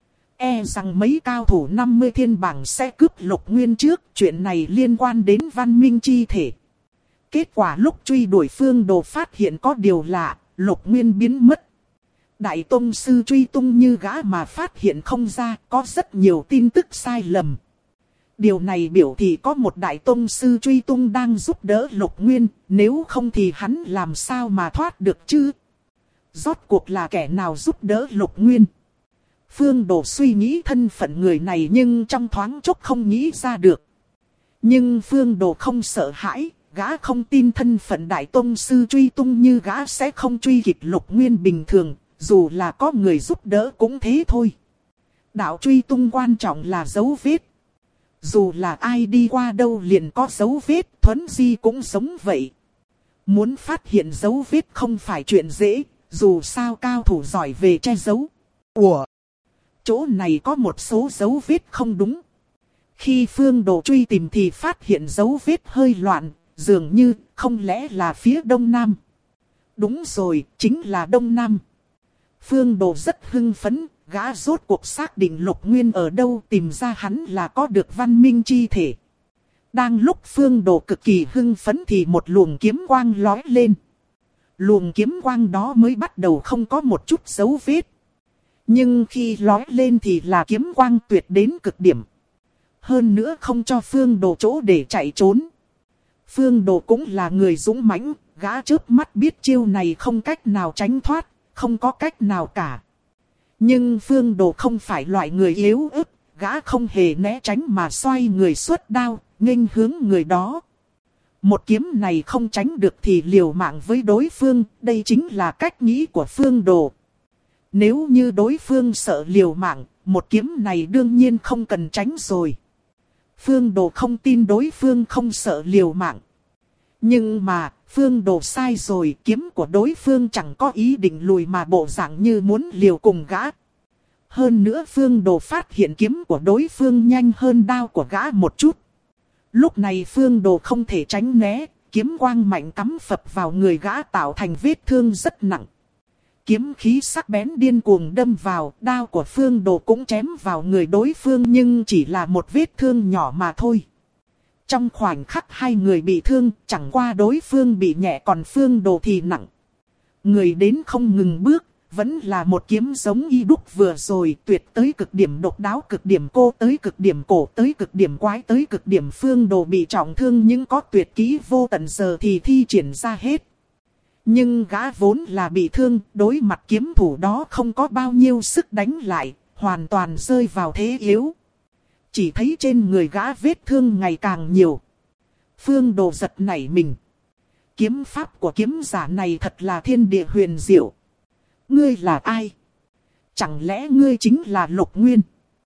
E rằng mấy cao thủ 50 thiên bảng sẽ cướp Lục Nguyên trước, chuyện này liên quan đến văn minh chi thể. Kết quả lúc truy đuổi Phương Đồ phát hiện có điều lạ, Lục Nguyên biến mất. Đại tông sư truy tung như gã mà phát hiện không ra, có rất nhiều tin tức sai lầm. Điều này biểu thị có một đại tông sư truy tung đang giúp đỡ Lục Nguyên, nếu không thì hắn làm sao mà thoát được chứ? Rốt cuộc là kẻ nào giúp đỡ Lục Nguyên? Phương Đồ suy nghĩ thân phận người này nhưng trong thoáng chốc không nghĩ ra được. Nhưng Phương Đồ không sợ hãi, gã không tin thân phận đại tông sư truy tung như gã sẽ không truy kịp Lục Nguyên bình thường, dù là có người giúp đỡ cũng thế thôi. Đạo truy tung quan trọng là dấu vết. Dù là ai đi qua đâu liền có dấu vết, Thuấn Di cũng giống vậy. Muốn phát hiện dấu vết không phải chuyện dễ, dù sao cao thủ giỏi về che giấu. Ủa? Chỗ này có một số dấu vết không đúng. Khi Phương Đồ truy tìm thì phát hiện dấu vết hơi loạn, dường như không lẽ là phía đông nam. Đúng rồi, chính là đông nam. Phương Đồ rất hưng phấn, gã rốt cuộc xác định Lục Nguyên ở đâu, tìm ra hắn là có được văn minh chi thể. Đang lúc Phương Đồ cực kỳ hưng phấn thì một luồng kiếm quang lói lên. Luồng kiếm quang đó mới bắt đầu không có một chút dấu vết. Nhưng khi lói lên thì là kiếm quang tuyệt đến cực điểm. Hơn nữa không cho Phương Đồ chỗ để chạy trốn. Phương Đồ cũng là người dũng mãnh, gã chớp mắt biết chiêu này không cách nào tránh thoát, không có cách nào cả. Nhưng Phương Đồ không phải loại người yếu ớt, gã không hề né tránh mà xoay người xuất đao, nghênh hướng người đó. Một kiếm này không tránh được thì liều mạng với đối phương, đây chính là cách nghĩ của Phương Đồ. Nếu như đối phương sợ liều mạng, một kiếm này đương nhiên không cần tránh rồi. Phương Đồ không tin đối phương không sợ liều mạng. Nhưng mà, Phương Đồ sai rồi, kiếm của đối phương chẳng có ý định lùi mà bộ dạng như muốn liều cùng gã. Hơn nữa Phương Đồ phát hiện kiếm của đối phương nhanh hơn đao của gã một chút. Lúc này Phương Đồ không thể tránh né, kiếm quang mạnh cắm phập vào người gã tạo thành vết thương rất nặng. Kiếm khí sắc bén điên cuồng đâm vào, đao của Phương Đồ cũng chém vào người đối phương nhưng chỉ là một vết thương nhỏ mà thôi. Trong khoảnh khắc hai người bị thương, chẳng qua đối phương bị nhẹ còn Phương Đồ thì nặng. Người đến không ngừng bước, vẫn là một kiếm giống y đúc vừa rồi, tuyệt tới cực điểm độc đáo, cực điểm cô tới cực điểm cổ tới cực điểm quái tới cực điểm. Phương Đồ bị trọng thương nhưng có tuyệt kỹ vô tận giờ thì thi triển ra hết. Nhưng gã vốn là bị thương, đối mặt kiếm thủ đó không có bao nhiêu sức đánh lại, hoàn toàn rơi vào thế yếu. Chỉ thấy trên người gã vết thương ngày càng nhiều. Phương Đồ giật nảy mình. Kiếm pháp của kiếm giả này thật là thiên địa huyền diệu. Ngươi là ai? Chẳng lẽ ngươi chính là Lục Nguyên?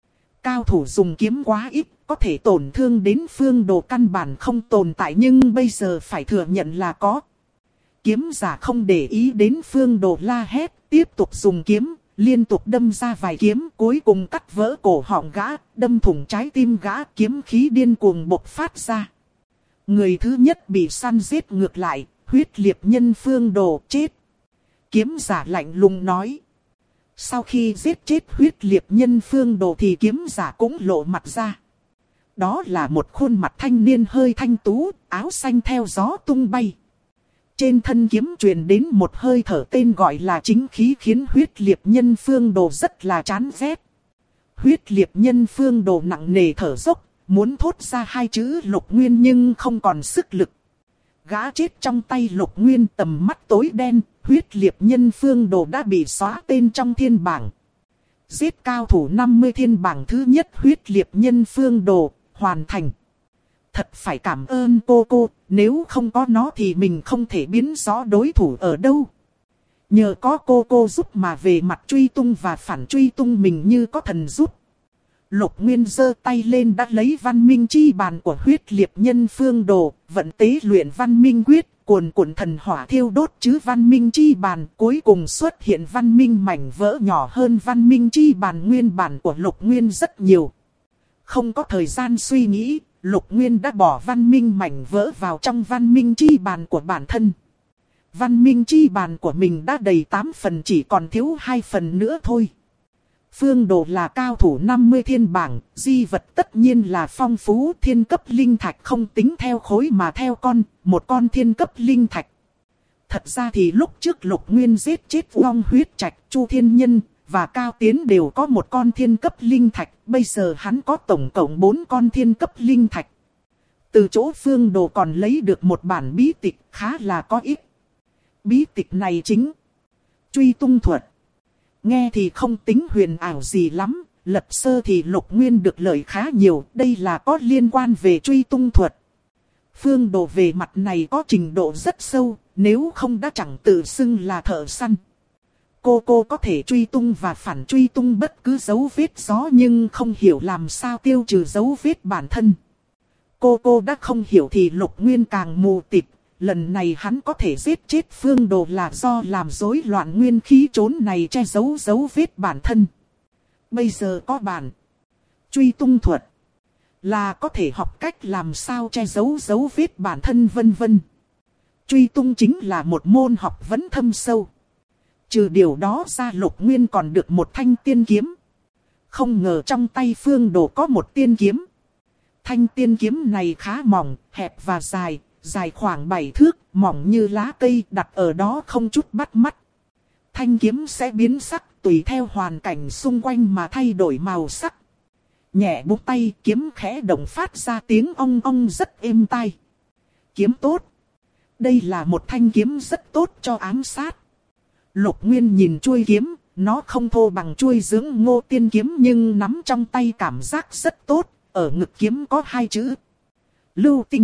Cao thủ dùng kiếm quá ít, có thể tổn thương đến Phương Đồ căn bản không tồn tại nhưng bây giờ phải thừa nhận là có. Kiếm giả không để ý đến Phương Đồ la hét, tiếp tục dùng kiếm, liên tục đâm ra vài kiếm, cuối cùng cắt vỡ cổ họng gã, đâm thủng trái tim gã, kiếm khí điên cuồng bộc phát ra. Người thứ nhất bị săn giết ngược lại, huyết liệt nhân Phương Đồ chết. Kiếm giả lạnh lùng nói. Sau khi giết chết huyết liệt nhân Phương Đồ thì kiếm giả cũng lộ mặt ra. Đó là một khuôn mặt thanh niên hơi thanh tú, áo xanh theo gió tung bay. Trên thân kiếm truyền đến một hơi thở tên gọi là chính khí khiến huyết liệt nhân Phương Đồ rất là chán ghét. Huyết liệt nhân Phương Đồ nặng nề thở dốc, muốn thốt ra hai chữ Lục Nguyên nhưng không còn sức lực. Gã chết trong tay Lục Nguyên, tầm mắt tối đen, huyết liệt nhân Phương Đồ đã bị xóa tên trong thiên bảng. Giết cao thủ 50 thiên bảng thứ nhất huyết liệt nhân Phương Đồ, hoàn thành. Thật phải cảm ơn cô, nếu không có nó thì mình không thể biến rõ đối thủ ở đâu. Nhờ có cô giúp mà về mặt truy tung và phản truy tung mình như có thần giúp. Lục Nguyên giơ tay lên đã lấy văn minh chi bàn của huyết liệt nhân Phương Đồ, vận tế luyện văn minh quyết, cuồn cuộn thần hỏa thiêu đốt chứ văn minh chi bàn, cuối cùng xuất hiện văn minh mảnh vỡ nhỏ hơn văn minh chi bàn nguyên bản của Lục Nguyên rất nhiều. Không có thời gian suy nghĩ, Lục Nguyên đã bỏ văn minh mảnh vỡ vào trong văn minh chi bàn của bản thân. Văn minh chi bàn của mình đã đầy 8 phần, chỉ còn thiếu 2 phần nữa thôi. Phương Đồ là cao thủ 50 thiên bảng, di vật tất nhiên là phong phú, thiên cấp linh thạch không tính theo khối mà theo con, một con thiên cấp linh thạch. Thật ra thì lúc trước Lục Nguyên giết chết Long Huyết Trạch, Chu Thiên Nhân và Cao Tiến đều có một con thiên cấp linh thạch, bây giờ hắn có tổng cộng 4 con thiên cấp linh thạch. Từ chỗ Phương Đồ còn lấy được một bản bí tịch khá là có ích. Bí tịch này chính Truy Tung Thuật. Nghe thì không tính huyền ảo gì lắm, lật sơ thì Lục Nguyên được lợi khá nhiều, đây là có liên quan về truy tung thuật. Phương Đồ về mặt này có trình độ rất sâu, nếu không đã chẳng tự xưng là thợ săn. Cô có thể truy tung và phản truy tung bất cứ dấu vết gió nhưng không hiểu làm sao tiêu trừ dấu vết bản thân. Cô đã không hiểu thì Lục Nguyên càng mù tịt. Lần này hắn có thể giết chết Phương Đồ là do làm rối loạn nguyên khí trốn này che giấu dấu vết bản thân. Bây giờ có bản truy tung thuật, là có thể học cách làm sao che giấu dấu vết bản thân vân vân. Truy tung chính là một môn học vấn thâm sâu. Trừ điều đó ra Lục Nguyên còn được một thanh tiên kiếm. Không ngờ trong tay Phương Đồ có một tiên kiếm. Thanh tiên kiếm này khá mỏng, hẹp và dài. Dài khoảng 7 thước, mỏng như lá cây, đặt ở đó không chút bắt mắt. Thanh kiếm sẽ biến sắc tùy theo hoàn cảnh xung quanh mà thay đổi màu sắc. Nhẹ búng tay, kiếm khẽ động phát ra tiếng ong ong rất êm tai. Kiếm tốt. Đây là một thanh kiếm rất tốt cho ám sát. Lục Nguyên nhìn chuôi kiếm, nó không thô bằng chuôi dưỡng ngô tiên kiếm nhưng nắm trong tay cảm giác rất tốt. Ở ngực kiếm có 2 chữ Lưu Tinh.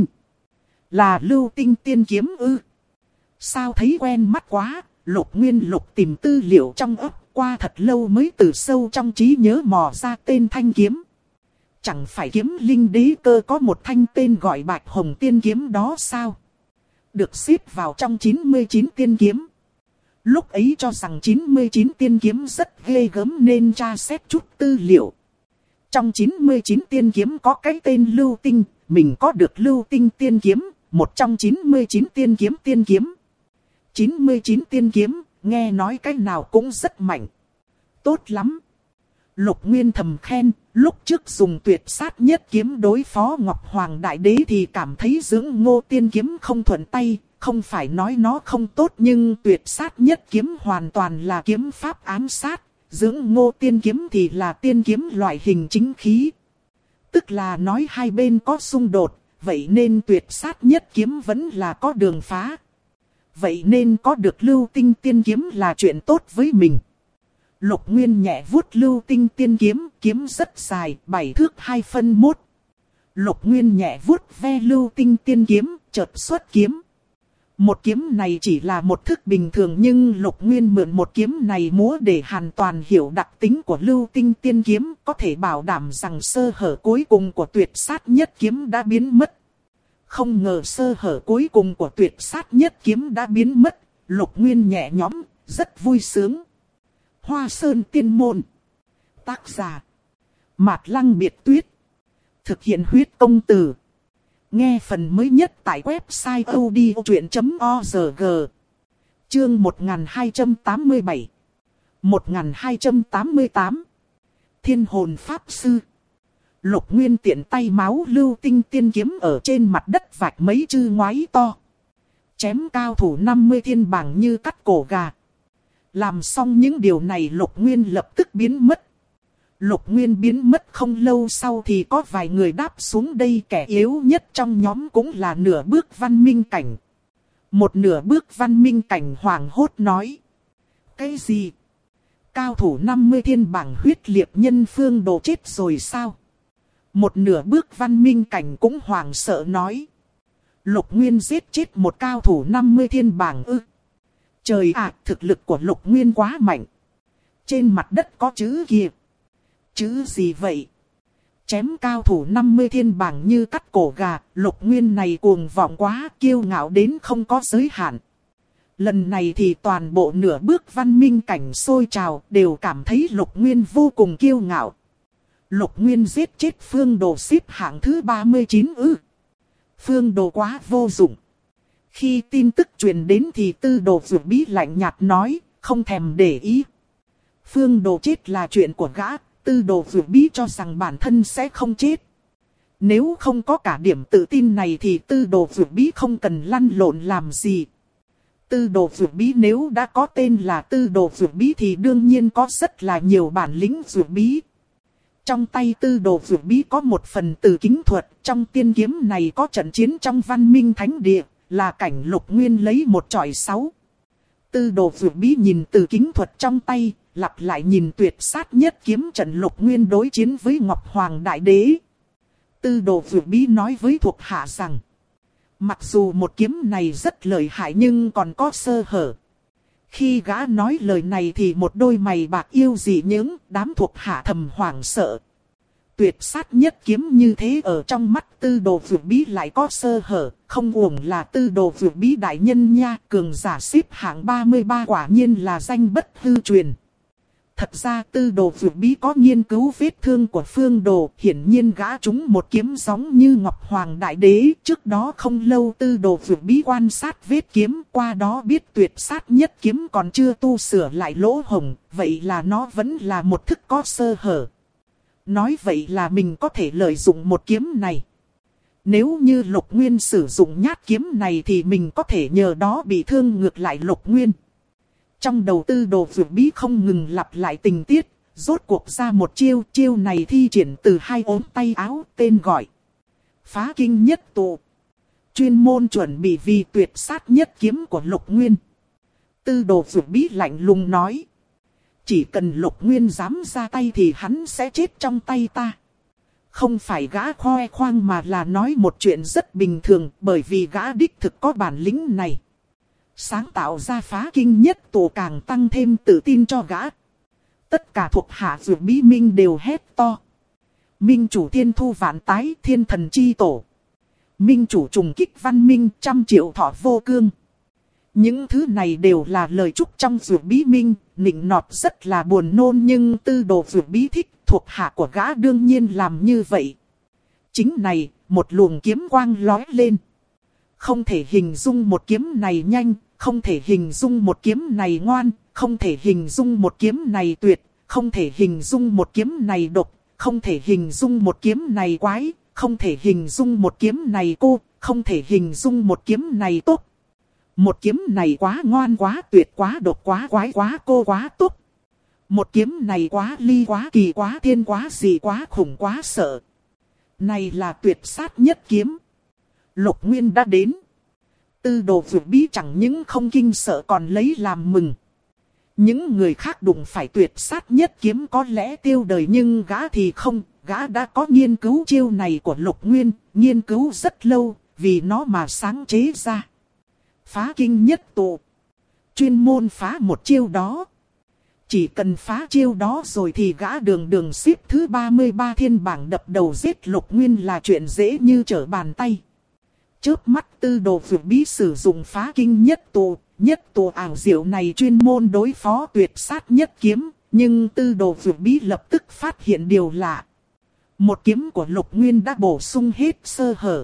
Là Lưu Tinh tiên kiếm ư? Sao thấy quen mắt quá? Lục Nguyên lục tìm tư liệu trong ấp, qua thật lâu mới từ sâu trong trí nhớ mò ra tên thanh kiếm. Chẳng phải kiếm linh đế cơ có một thanh tên gọi Bạch Hồng tiên kiếm đó sao? Được xếp vào trong 99 tiên kiếm. Lúc ấy cho rằng 99 tiên kiếm rất ghê gớm nên tra xét chút tư liệu. Trong 99 tiên kiếm có cái tên Lưu Tinh, mình có được Lưu Tinh tiên kiếm. Một trong 99 tiên kiếm. 99 tiên kiếm, nghe nói cái nào cũng rất mạnh. Tốt lắm. Lục Nguyên thầm khen, lúc trước dùng tuyệt sát nhất kiếm đối phó Ngọc Hoàng Đại Đế thì cảm thấy dưỡng ngô tiên kiếm không thuận tay. Không phải nói nó không tốt nhưng tuyệt sát nhất kiếm hoàn toàn là kiếm pháp ám sát. Dưỡng ngô tiên kiếm thì là tiên kiếm loại hình chính khí. Tức là nói hai bên có xung đột. Vậy nên tuyệt sát nhất kiếm vẫn là có đường phá. Vậy nên có được Lưu Tinh tiên kiếm là chuyện tốt với mình. Lục Nguyên nhẹ vuốt Lưu Tinh tiên kiếm, kiếm rất dài, 7 thước 2 phân 1. Lục Nguyên nhẹ vuốt ve Lưu Tinh tiên kiếm, chợt xuất kiếm. Một kiếm này chỉ là một thức bình thường nhưng Lục Nguyên mượn một kiếm này múa để hoàn toàn hiểu đặc tính của Lưu Tinh tiên kiếm, có thể bảo đảm rằng sơ hở cuối cùng của tuyệt sát nhất kiếm đã biến mất. Không ngờ sơ hở cuối cùng của tuyệt sát nhất kiếm đã biến mất, Lục Nguyên nhẹ nhõm, rất vui sướng. Hoa Sơn Tiên Môn. Tác giả Mạt Lăng Biệt Tuyết. Thực hiện huyết công từ. Nghe phần mới nhất tại website odchuyện.org. Chương 1287. 1288. Thiên hồn Pháp Sư. Lục Nguyên tiện tay máu Lưu Tinh tiên kiếm ở trên mặt đất vạch mấy chữ ngoáy to. Chém cao thủ 50 thiên bảng như cắt cổ gà. Làm xong những điều này Lục Nguyên lập tức biến mất. Lục Nguyên biến mất không lâu sau thì có vài người đáp xuống đây, kẻ yếu nhất trong nhóm cũng là nửa bước văn minh cảnh. Một nửa bước văn minh cảnh hoảng hốt nói. Cái gì? Cao thủ 50 thiên bảng huyết liệt nhân Phương Đồ chết rồi sao? Một nửa bước văn minh cảnh cũng hoảng sợ nói. Lục Nguyên giết chết một cao thủ 50 thiên bảng ư? Trời ạ, thực lực của Lục Nguyên quá mạnh. Trên mặt đất có chữ kia. Chữ gì vậy? Chém cao thủ 50 thiên bảng như cắt cổ gà, Lục Nguyên này cuồng vọng quá, kiêu ngạo đến không có giới hạn. Lần này thì toàn bộ nửa bước văn minh cảnh sôi trào, đều cảm thấy Lục Nguyên vô cùng kiêu ngạo. Lục Nguyên giết chết Phương Đồ xếp hạng thứ 39 ư? Phương Đồ quá vô dụng. Khi tin tức truyền đến thì Tư Đồ Dược Bí lạnh nhạt nói, không thèm để ý. Phương Đồ chết là chuyện của gã, Tư Đồ Dược Bí cho rằng bản thân sẽ không chết. Nếu không có cả điểm tự tin này thì Tư Đồ Dược Bí không cần lăn lộn làm gì. Tư Đồ Dược Bí nếu đã có tên là Tư Đồ Dược Bí thì đương nhiên có rất là nhiều bản lĩnh Dược Bí. Trong tay Tư Đồ Dược Bí có một phần từ kính thuật, trong tiên kiếm này có trận chiến trong văn minh thánh địa, là cảnh Lục Nguyên lấy một chọi 6. Tư Đồ Dược Bí nhìn từ kính thuật trong tay, lặp lại nhìn tuyệt sát nhất kiếm trận Lục Nguyên đối chiến với Ngọc Hoàng Đại Đế. Tư Đồ Dược Bí nói với thuộc hạ rằng, mặc dù một kiếm này rất lợi hại nhưng còn có sơ hở. Khi gã nói lời này thì một đôi mày bạc yêu dị những đám thuộc hạ thầm hoảng sợ. Tuyệt sát nhất kiếm như thế ở trong mắt Tư Đồ Dược Bí lại có sơ hở, không uổng là Tư Đồ Dược Bí đại nhân nha, cường giả xếp hạng 33 quả nhiên là danh bất hư truyền. Thật ra Tư Đồ Dược Bí có nghiên cứu vết thương của Phương Đồ, hiển nhiên gã trúng một kiếm giống như Ngọc Hoàng Đại Đế. Trước đó không lâu Tư Đồ Dược Bí quan sát vết kiếm, qua đó biết tuyệt sát nhất kiếm còn chưa tu sửa lại lỗ hổng, vậy là nó vẫn là một thức có sơ hở. Nói vậy là mình có thể lợi dụng một kiếm này. Nếu như Lục Nguyên sử dụng nhát kiếm này thì mình có thể nhờ đó bị thương ngược lại Lục Nguyên. Trong đầu Tư Đồ Dược Bí không ngừng lặp lại tình tiết, rốt cuộc ra một chiêu này thi triển từ hai ốm tay áo, tên gọi Phá Kinh Nhất Tụ. Chuyên môn chuẩn bị vì tuyệt sát nhất kiếm của Lục Nguyên. Tư Đồ Dược Bí lạnh lùng nói, chỉ cần Lục Nguyên dám ra tay thì hắn sẽ chết trong tay ta. Không phải gã khoe khoang mà là nói một chuyện rất bình thường, bởi vì gã đích thực có bản lĩnh này. Sáng tạo ra Phá Kinh Nhất Tụ càng tăng thêm tự tin cho gã. Tất cả thuộc hạ Dược Bí Minh đều hét to. Minh chủ thiên thu vạn tái, thiên thần chi tổ. Minh chủ trùng kích văn minh, 100 triệu thọ vô cương. Những thứ này đều là lời chúc trong Dược Bí Minh, nịnh nọt rất là buồn nôn nhưng Tư Đồ Dược Bí thích, thuộc hạ của gã đương nhiên làm như vậy. Chính này, một luồng kiếm quang lóe lên. Không thể hình dung một kiếm này nhanh, không thể hình dung một kiếm này ngoan, không thể hình dung một kiếm này tuyệt, không thể hình dung một kiếm này độc, không thể hình dung một kiếm này quái, không thể hình dung một kiếm này cô, không thể hình dung một kiếm này tốt. Một kiếm này quá ngoan quá tuyệt quá độc quá quái quá cô quá tốt. Một kiếm này quá ly quá kỳ quá thiên quá dị quá khủng quá sợ. Này là tuyệt sát nhất kiếm. Lục Nguyên đã đến. Tư Đồ Dược Bí chẳng những không kinh sợ còn lấy làm mừng. Những người khác đụng phải tuyệt sát nhất kiếm có lẽ tiêu đời nhưng gã thì không. Gã đã có nghiên cứu chiêu này của Lục Nguyên, nghiên cứu rất lâu, vì nó mà sáng chế ra. Phá Kinh Nhất Tụ. Chuyên môn phá một chiêu đó. Chỉ cần phá chiêu đó rồi thì gã đường xếp thứ 33 thiên bảng đập đầu giết Lục Nguyên là chuyện dễ như trở bàn tay. Chớp mắt Tư Đồ Dược Bí sử dụng Phá Kinh Nhất Tụ ảo diệu này chuyên môn đối phó tuyệt sát nhất kiếm. Nhưng Tư Đồ Dược Bí lập tức phát hiện điều lạ. Một kiếm của Lục Nguyên đã bổ sung hết sơ hở.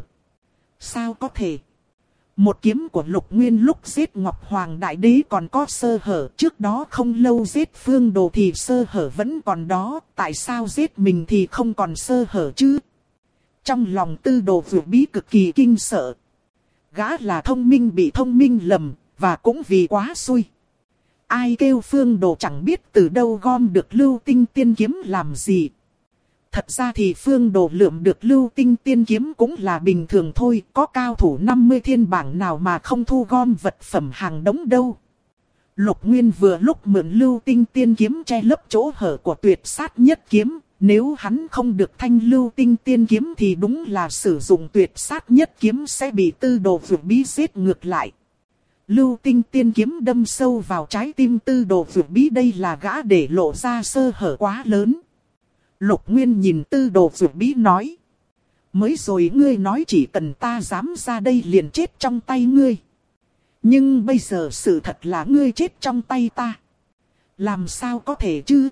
Sao có thể? Một kiếm của Lục Nguyên lúc giết Ngọc Hoàng Đại Đế còn có sơ hở. Trước đó không lâu giết Phương Đồ thì sơ hở vẫn còn đó. Tại sao giết mình thì không còn sơ hở chứ? Trong lòng Tư Đồ Dược Bí cực kỳ kinh sợ. Gã là thông minh bị thông minh lầm, và cũng vì quá xui. Ai kêu Phương Đồ chẳng biết từ đâu gom được lưu tinh tiên kiếm làm gì. Thật ra thì Phương Đồ lượm được lưu tinh tiên kiếm cũng là bình thường thôi. Có cao thủ 50 thiên bảng nào mà không thu gom vật phẩm hàng đống đâu. Lục Nguyên vừa lúc mượn lưu tinh tiên kiếm che lấp chỗ hở của tuyệt sát nhất kiếm. Nếu hắn không được thanh lưu tinh tiên kiếm thì đúng là sử dụng tuyệt sát nhất kiếm sẽ bị Tư Đồ Vượt Bí giết ngược lại. Lưu tinh tiên kiếm đâm sâu vào trái tim Tư Đồ Vượt Bí, đây là gã để lộ ra sơ hở quá lớn. Lục Nguyên nhìn Tư Đồ Vượt Bí nói. Mới rồi ngươi nói chỉ cần ta dám ra đây liền chết trong tay ngươi. Nhưng bây giờ sự thật là ngươi chết trong tay ta. Làm sao có thể chứ?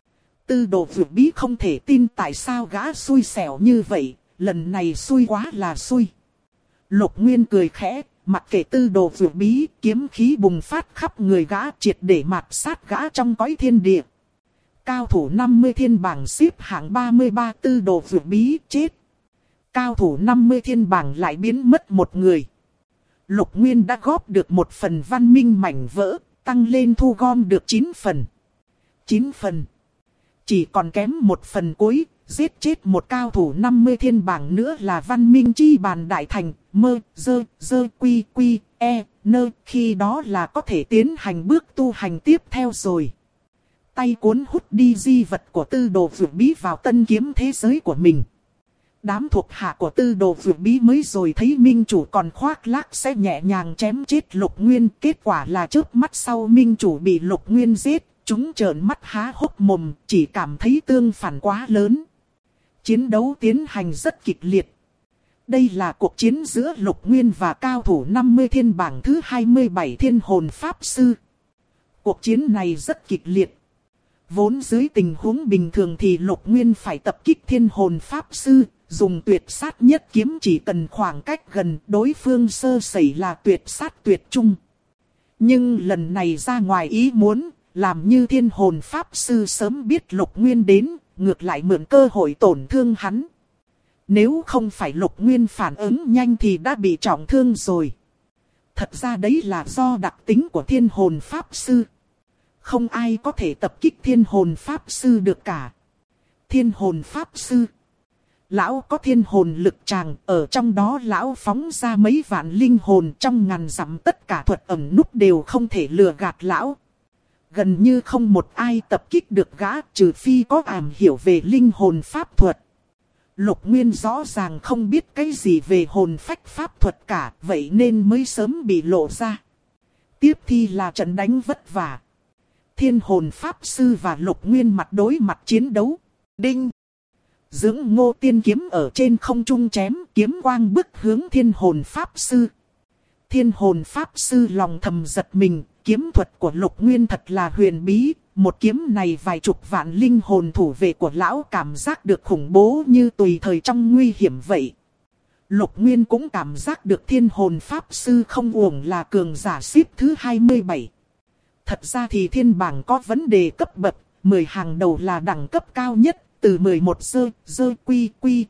Tư Đồ Vượt Bí không thể tin tại sao gã xui xẻo như vậy, lần này xui quá là xui. Lục Nguyên cười khẽ, mặc kệ Tư Đồ Vượt Bí, kiếm khí bùng phát khắp người gã, triệt để mạt sát gã trong cõi thiên địa. Cao thủ 50 thiên bảng xếp hạng 33 Tư Đồ Vượt Bí chết. Cao thủ 50 thiên bảng lại biến mất một người. Lục Nguyên đã góp được một phần văn minh mảnh vỡ, tăng lên thu gom được 9 phần. 9 phần. Chỉ còn kém một phần cuối, giết chết một cao thủ 50 thiên bảng nữa là văn minh chi bàn đại thành, mơ, dơ, quy, nơ, khi đó là có thể tiến hành bước tu hành tiếp theo rồi. Tay cuốn hút đi di vật của Tư Đồ Vượt Bí vào tân kiếm thế giới của mình. Đám thuộc hạ của Tư Đồ Vượt Bí mới rồi thấy minh chủ còn khoác lác sẽ nhẹ nhàng chém chết Lục Nguyên. Kết quả là chớp mắt sau minh chủ bị Lục Nguyên giết, chúng trợn mắt há hốc mồm, chỉ cảm thấy tương phản quá lớn. Chiến đấu tiến hành rất kịch liệt. Đây là cuộc chiến giữa Lục Nguyên và cao thủ 50 thiên bảng thứ 27 Thiên Hồn Pháp Sư. Cuộc chiến này rất kịch liệt. Vốn dưới tình huống bình thường thì Lục Nguyên phải tập kích Thiên Hồn Pháp Sư, dùng tuyệt sát nhất kiếm chỉ cần khoảng cách gần, đối phương sơ sẩy là tuyệt sát tuyệt trung. Nhưng lần này ra ngoài ý muốn, làm như Thiên Hồn Pháp Sư sớm biết Lục Nguyên đến, ngược lại mượn cơ hội tổn thương hắn. Nếu không phải Lục Nguyên phản ứng nhanh thì đã bị trọng thương rồi. Thật ra đấy là do đặc tính của Thiên Hồn Pháp Sư. Không ai có thể tập kích Thiên Hồn Pháp Sư được cả. Thiên Hồn Pháp Sư, lão có thiên hồn lực tràng, ở trong đó lão phóng ra mấy vạn linh hồn, trong ngàn dặm tất cả thuật ẩn núp đều không thể lừa gạt lão. Gần như không một ai tập kích được gã, trừ phi có ảm hiểu về linh hồn pháp thuật. Lục Nguyên rõ ràng không biết cái gì về hồn phách pháp thuật cả, vậy nên mới sớm bị lộ ra. Tiếp thi là trận đánh vất vả. Thiên Hồn Pháp Sư và Lục Nguyên mặt đối mặt chiến đấu. Đinh! Dưỡng Ngô tiên kiếm ở trên không trung chém, kiếm quang bức hướng Thiên Hồn Pháp Sư. Thiên Hồn Pháp Sư lòng thầm giật mình, kiếm thuật của Lục Nguyên thật là huyền bí. Một kiếm này vài chục vạn linh hồn thủ vệ của lão cảm giác được khủng bố như tùy thời trong nguy hiểm vậy. Lục Nguyên cũng cảm giác được Thiên Hồn Pháp Sư không uổng là cường giả xếp thứ 27. Thật ra thì thiên bảng có vấn đề cấp bậc, 10 hàng đầu là đẳng cấp cao nhất, từ 11 quy,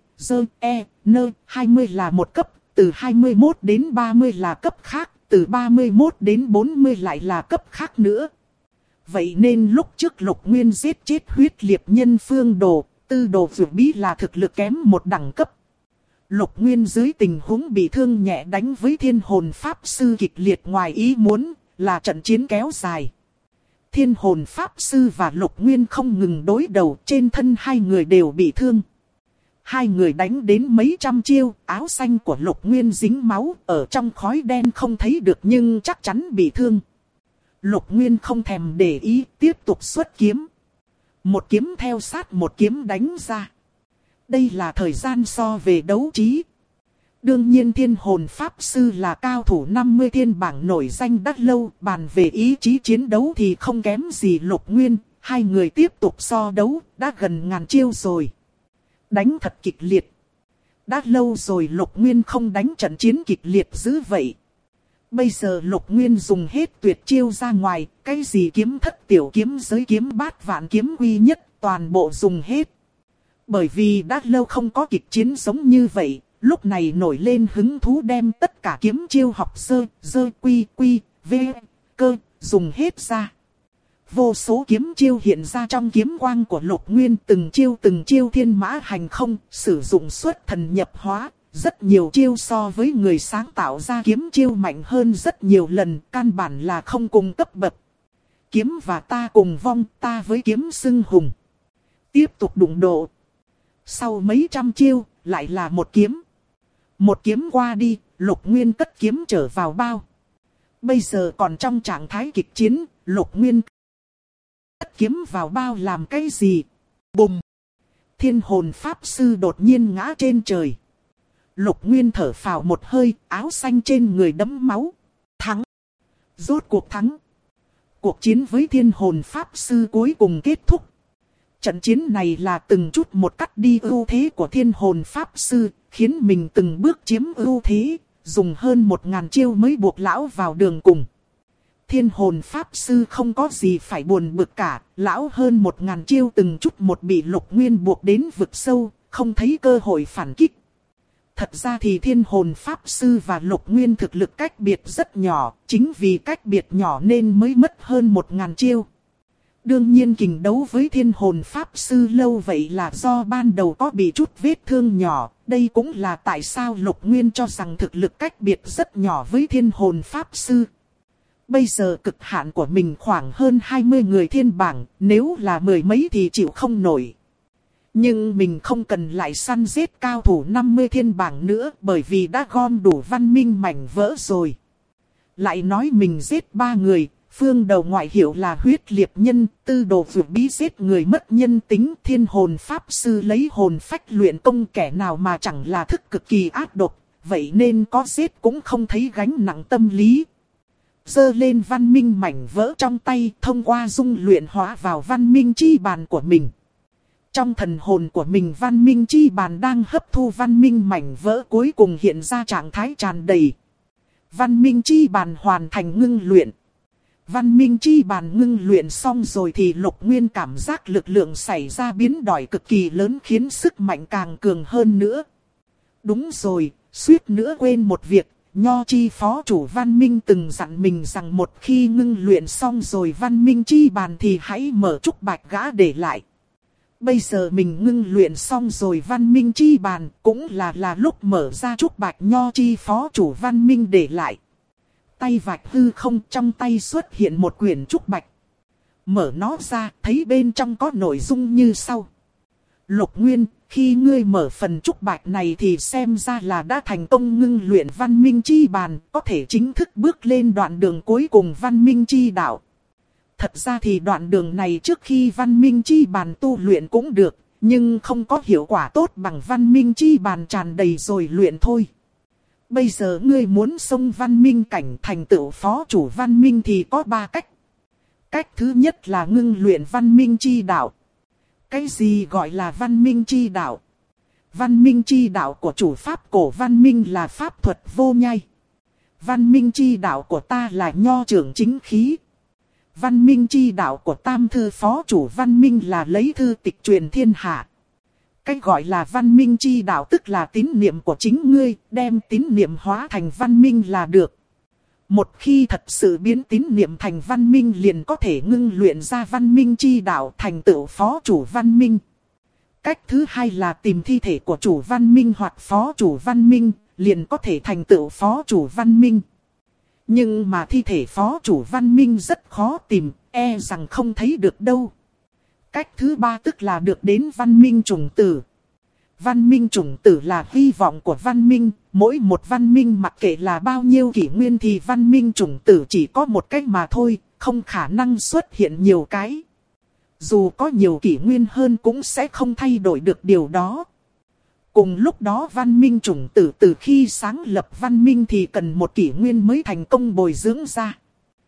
nơ, 20 là một cấp, từ 21 đến 30 là cấp khác, từ 31 đến 40 lại là cấp khác nữa. Vậy nên lúc trước Lục Nguyên giết chết huyết liệt nhân Phương Đồ, Tư Đồ Vượt Bí là thực lực kém một đẳng cấp. Lục Nguyên dưới tình huống bị thương nhẹ đánh với Thiên Hồn Pháp Sư kịch liệt ngoài ý muốn, là trận chiến kéo dài. Thiên Hồn Pháp Sư và Lục Nguyên không ngừng đối đầu, trên thân hai người đều bị thương. Hai người đánh đến mấy trăm chiêu, áo xanh của Lục Nguyên dính máu, ở trong khói đen không thấy được nhưng chắc chắn bị thương. Lục Nguyên không thèm để ý, tiếp tục xuất kiếm. Một kiếm theo sát một kiếm đánh ra. Đây là thời gian so về đấu trí. Đương nhiên Thiên Hồn Pháp Sư là cao thủ 50 thiên bảng nổi danh đã lâu, bàn về ý chí chiến đấu thì không kém gì Lục Nguyên. Hai người tiếp tục so đấu, đã gần ngàn chiêu rồi. Đánh thật kịch liệt. Đã lâu rồi Lục Nguyên không đánh trận chiến kịch liệt dữ vậy. Bây giờ Lục Nguyên dùng hết tuyệt chiêu ra ngoài, cái gì kiếm thất tiểu kiếm giới kiếm bát vạn kiếm quy nhất, toàn bộ dùng hết. Bởi vì đã lâu không có kịch chiến giống như vậy, lúc này nổi lên hứng thú đem tất cả kiếm chiêu học quy, v, cơ, dùng hết ra. Vô số kiếm chiêu hiện ra trong kiếm quang của Lục Nguyên, từng chiêu thiên mã hành không, sử dụng xuất thần nhập hóa. Rất nhiều chiêu so với người sáng tạo ra kiếm chiêu mạnh hơn rất nhiều lần, căn bản là không cùng cấp bậc. Kiếm và ta cùng vong, ta với kiếm xưng hùng. Tiếp tục đụng độ. Sau mấy trăm chiêu, lại là một kiếm. Một kiếm qua đi, Lục Nguyên cất kiếm trở vào bao. Bây giờ còn trong trạng thái kịch chiến, Lục Nguyên cất kiếm vào bao làm cái gì? Bùng! Thiên hồn pháp sư đột nhiên ngã trên trời. Lục Nguyên thở phào một hơi, áo xanh trên người đẫm máu. Thắng! Rốt cuộc thắng! Cuộc chiến với thiên hồn pháp sư cuối cùng kết thúc. Trận chiến này là từng chút một cắt đi ưu thế của thiên hồn pháp sư, khiến mình từng bước chiếm ưu thế, dùng hơn 1000 chiêu mới buộc lão vào đường cùng. Thiên hồn pháp sư không có gì phải buồn bực cả, lão hơn 1000 chiêu từng chút một bị Lục Nguyên buộc đến vực sâu, không thấy cơ hội phản kích. Thật ra thì thiên hồn pháp sư và Lục Nguyên thực lực cách biệt rất nhỏ, chính vì cách biệt nhỏ nên mới mất hơn 1000 chiêu. Đương nhiên kình đấu với thiên hồn pháp sư lâu vậy là do ban đầu có bị chút vết thương nhỏ, đây cũng là tại sao Lục Nguyên cho rằng thực lực cách biệt rất nhỏ với thiên hồn pháp sư. Bây giờ cực hạn của mình khoảng hơn 20 người thiên bảng, nếu là 10 mấy thì chịu không nổi. Nhưng mình không cần lại săn giết cao thủ 50 thiên bảng nữa bởi vì đã gom đủ văn minh mảnh vỡ rồi. Lại nói mình giết 3 người, phương đầu ngoại hiệu là huyết liệt nhân, tư đồ vượt bí giết người mất nhân tính, thiên hồn pháp sư lấy hồn phách luyện công, kẻ nào mà chẳng là thức cực kỳ ác độc, vậy nên có giết cũng không thấy gánh nặng tâm lý. Giơ lên văn minh mảnh vỡ trong tay, thông qua dung luyện hóa vào văn minh chi bàn của mình. Trong thần hồn của mình, văn minh chi bàn đang hấp thu văn minh mảnh vỡ, cuối cùng hiện ra trạng thái tràn đầy. Văn minh chi bàn hoàn thành ngưng luyện. Văn minh chi bàn ngưng luyện xong rồi thì Lục Nguyên cảm giác lực lượng xảy ra biến đổi cực kỳ lớn, khiến sức mạnh càng cường hơn nữa. Đúng rồi, suýt nữa quên một việc. Nho chi phó chủ văn minh từng dặn mình rằng một khi ngưng luyện xong rồi văn minh chi bàn thì hãy mở trúc bạch gã để lại. Bây giờ mình ngưng luyện xong rồi văn minh chi bàn, cũng là lúc mở ra trúc bạch nho chi phó chủ văn minh để lại. Tay vạch hư không, trong tay xuất hiện một quyển trúc bạch. Mở nó ra, thấy bên trong có nội dung như sau. Lục Nguyên, khi ngươi mở phần trúc bạch này thì xem ra là đã thành công ngưng luyện văn minh chi bàn, có thể chính thức bước lên đoạn đường cuối cùng văn minh chi đạo. Thật ra thì đoạn đường này trước khi văn minh chi bàn tu luyện cũng được, nhưng không có hiệu quả tốt bằng văn minh chi bàn tràn đầy rồi luyện thôi. Bây giờ ngươi muốn xông văn minh cảnh thành tựu phó chủ văn minh thì có 3 cách. Cách thứ nhất là ngưng luyện văn minh chi đạo. Cái gì gọi là văn minh chi đạo? Văn minh chi đạo của chủ pháp cổ văn minh là pháp thuật vô nhai. Văn minh chi đạo của ta là nho trưởng chính khí. Văn minh chi đạo của tam thư phó chủ văn minh là lấy thư tịch truyền thiên hạ. Cách gọi là văn minh chi đạo tức là tín niệm của chính ngươi, đem tín niệm hóa thành văn minh là được. Một khi thật sự biến tín niệm thành văn minh liền có thể ngưng luyện ra văn minh chi đạo, thành tựu phó chủ văn minh. Cách thứ hai là tìm thi thể của chủ văn minh hoặc phó chủ văn minh, liền có thể thành tựu phó chủ văn minh. Nhưng mà thi thể phó chủ văn minh rất khó tìm, e rằng không thấy được đâu. Cách thứ ba tức là được đến văn minh chủng tử. Văn minh chủng tử là hy vọng của văn minh, mỗi một văn minh mặc kệ là bao nhiêu kỷ nguyên thì văn minh chủng tử chỉ có một cách mà thôi, không khả năng xuất hiện nhiều cái. Dù có nhiều kỷ nguyên hơn cũng sẽ không thay đổi được điều đó. Cùng lúc đó văn minh chủng tử từ khi sáng lập văn minh thì cần một kỷ nguyên mới thành công bồi dưỡng ra.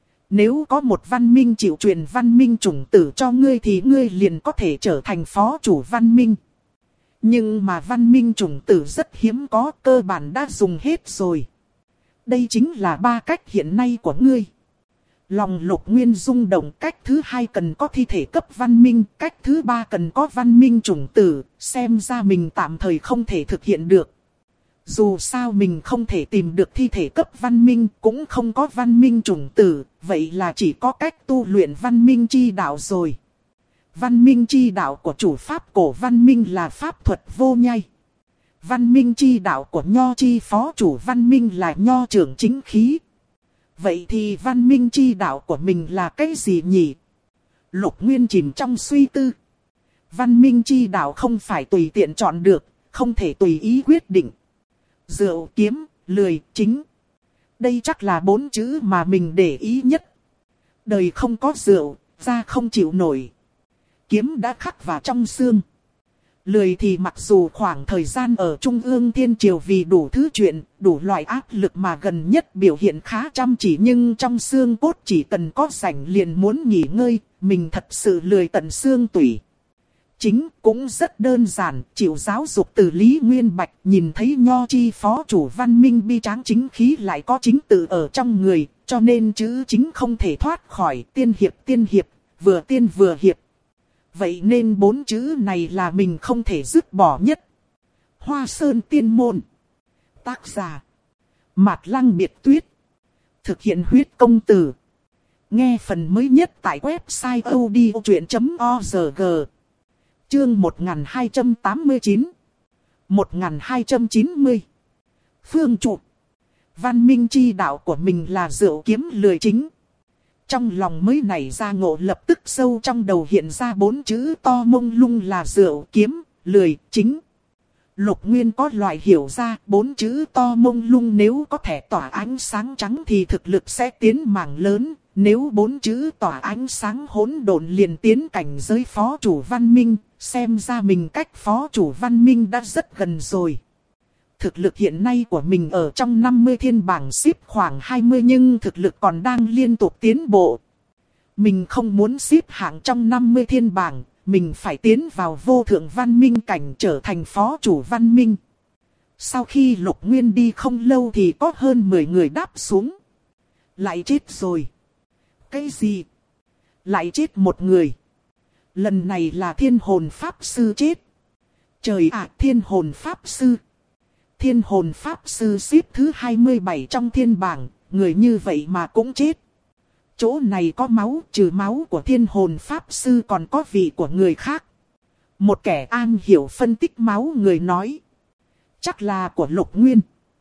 Nếu có một văn minh chịu truyền văn minh chủng tử cho ngươi thì ngươi liền có thể trở thành phó chủ văn minh. Nhưng mà văn minh chủng tử rất hiếm có, cơ bản đã dùng hết rồi. Đây chính là 3 cách hiện nay của ngươi. Lòng Lục Nguyên rung động. Cách thứ hai cần có thi thể cấp văn minh, cách thứ ba cần có văn minh chủng tử, xem ra mình tạm thời không thể thực hiện được. Dù sao mình không thể tìm được thi thể cấp văn minh, cũng không có văn minh chủng tử, vậy là chỉ có cách tu luyện văn minh chi đạo rồi. Văn minh chi đạo của chủ pháp cổ văn minh là pháp thuật vô nhai. Văn minh chi đạo của nho chi phó chủ văn minh là nho trưởng chính khí. Vậy thì văn minh chi đạo của mình là cái gì nhỉ? Lục Nguyên chìm trong suy tư. Văn minh chi đạo không phải tùy tiện chọn được, không thể tùy ý quyết định. Rượu, kiếm, lười, chính. Đây chắc là 4 chữ mà mình để ý nhất. Đời không có rượu, da không chịu nổi. Kiếm đã khắc vào trong xương. Lười thì mặc dù khoảng thời gian ở Trung ương Thiên Triều vì đủ thứ chuyện, đủ loại áp lực mà gần nhất biểu hiện khá chăm chỉ, nhưng trong xương cốt chỉ cần có rảnh liền muốn nghỉ ngơi, mình thật sự lười tận xương tủy. Chính cũng rất đơn giản, chịu giáo dục từ Lý Nguyên Bạch, nhìn thấy nho chi phó chủ văn minh bi tráng chính khí lại có chính tự ở trong người, cho nên chữ chính không thể thoát khỏi tiên hiệp, vừa tiên vừa hiệp. Vậy nên 4 chữ này là mình không thể dứt bỏ nhất. Hoa Sơn Tiên Môn. Tác giả Mạt Lăng Biệt Tuyết. Thực hiện huyết công từ. Nghe phần mới nhất tại website odchuyện.org. Chương 1289 1290. Phương trụ. Văn minh chi đạo của mình là rượu kiếm lười chính. Trong lòng mới nảy ra ngộ, lập tức sâu trong đầu hiện ra 4 chữ to mông lung là rượu kiếm lười chính. Lục Nguyên có loại hiểu ra 4 chữ to mông lung nếu có thể tỏa ánh sáng trắng thì thực lực sẽ tiến mảng lớn. Nếu 4 chữ tỏa ánh sáng hỗn độn liền tiến cảnh giới phó chủ văn minh, xem ra mình cách phó chủ văn minh đã rất gần rồi. Thực lực hiện nay của mình ở trong 50 thiên bảng xếp khoảng 20 nhưng thực lực còn đang liên tục tiến bộ. Mình không muốn xếp hạng trong 50 thiên bảng, mình phải tiến vào vô thượng văn minh cảnh trở thành phó chủ văn minh. Sau khi Lục Nguyên đi không lâu thì có hơn 10 người đáp xuống. Lại chết rồi. Cái gì? Lại chết một người. Lần này là thiên hồn pháp sư chết. Trời ạ, thiên hồn pháp sư. Thiên hồn pháp sư xếp thứ 27 trong thiên bảng, người như vậy mà cũng chết. Chỗ này có máu, trừ máu của thiên hồn pháp sư còn có vị của người khác. Một kẻ an hiểu phân tích máu người nói. Chắc là của Lục Nguyên.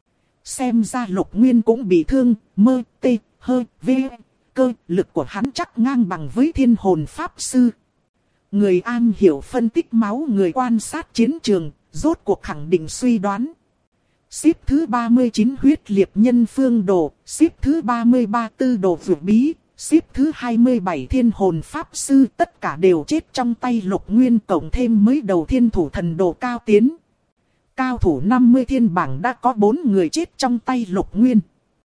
Xem ra Lục Nguyên cũng bị thương, mơ, tê, hơ, vê, cơ, lực của hắn chắc ngang bằng với thiên hồn pháp sư. Người an hiểu phân tích máu người quan sát chiến trường, rốt cuộc khẳng định suy đoán. Xếp thứ 39 huyết liệt nhân phương đồ, xếp thứ 33 tư đồ vượt bí, xếp thứ 27 thiên hồn pháp sư, tất cả đều chết trong tay Lục Nguyên, cộng thêm mới đầu thiên thủ thần đồ Cao Tiến. Cao thủ 50 thiên bảng đã có 4 người chết trong tay Lục Nguyên.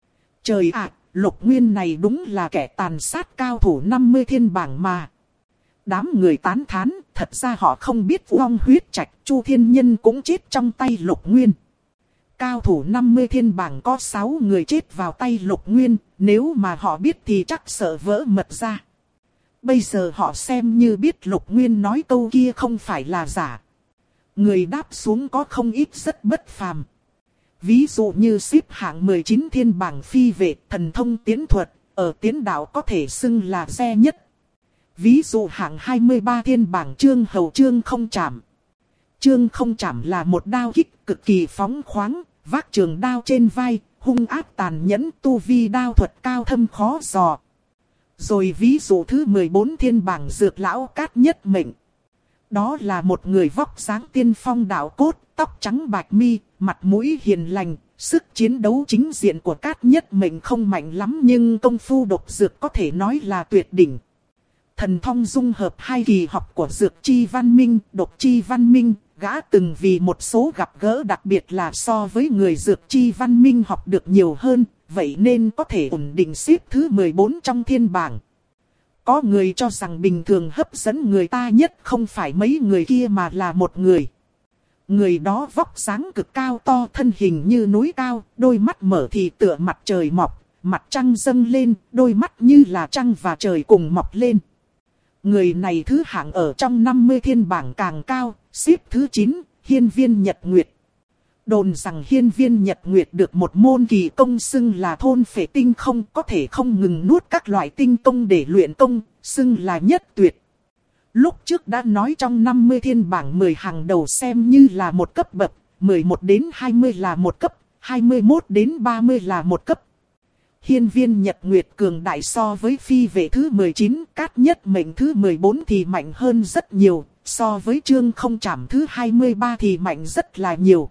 Trời ạ, Lục Nguyên này đúng là kẻ tàn sát cao thủ 50 thiên bảng mà. Đám người tán thán, thật ra họ không biết Vong Huyết Trạch, Chu Thiên Nhân cũng chết trong tay Lục Nguyên. Cao thủ 50 thiên bảng có 6 người chết vào tay Lục Nguyên, nếu mà họ biết thì chắc sợ vỡ mật ra. Bây giờ họ xem như biết Lục Nguyên nói câu kia không phải là giả. Người đáp xuống có không ít rất bất phàm. Ví dụ như xếp hạng 19 thiên bảng phi vệ thần thông tiến thuật, ở tiến đạo có thể xưng là xe nhất. Ví dụ hạng 23 thiên bảng Trương Hầu Trương Không Chảm. Trương Không Chảm là một đao kích cực kỳ phóng khoáng, vác trường đao trên vai, hung ác tàn nhẫn, tu vi đao thuật cao thâm khó dò. Rồi ví dụ thứ 14 thiên bảng Dược Lão Cát Nhất Mệnh. Đó là một người vóc dáng tiên phong đạo cốt, tóc trắng bạch mi, mặt mũi hiền lành, sức chiến đấu chính diện của Cát Nhất Mệnh không mạnh lắm nhưng công phu độc dược có thể nói là tuyệt đỉnh. Thần thông dung hợp hai kỳ học của Dược Chi Văn Minh, Độc Chi Văn Minh, gã từng vì một số gặp gỡ đặc biệt là so với người Dược Chi Văn Minh học được nhiều hơn, vậy nên có thể ổn định xếp thứ 14 trong thiên bảng. Có người cho rằng bình thường hấp dẫn người ta nhất không phải mấy người kia mà là một người. Người đó vóc dáng cực cao to, thân hình như núi cao, đôi mắt mở thì tựa mặt trời mọc, mặt trăng dâng lên, đôi mắt như là trăng và trời cùng mọc lên. Người này thứ hạng ở trong 50 thiên bảng càng cao, xếp thứ 9, Hiên Viên Nhật Nguyệt. Đồn rằng hiên viên Nhật Nguyệt được một môn kỳ công xưng là thôn phệ tinh không, có thể không ngừng nuốt các loại tinh công để luyện công, xưng là nhất tuyệt. Lúc trước đã nói trong 50 thiên bảng 10 hàng đầu xem như là một cấp bậc, 11 đến 20 là một cấp, 21 đến 30 là một cấp. Hiên viên Nhật Nguyệt cường đại so với phi vệ thứ 19, cát nhất mệnh thứ 14 thì mạnh hơn rất nhiều, so với trương không trảm thứ 23 thì mạnh rất là nhiều.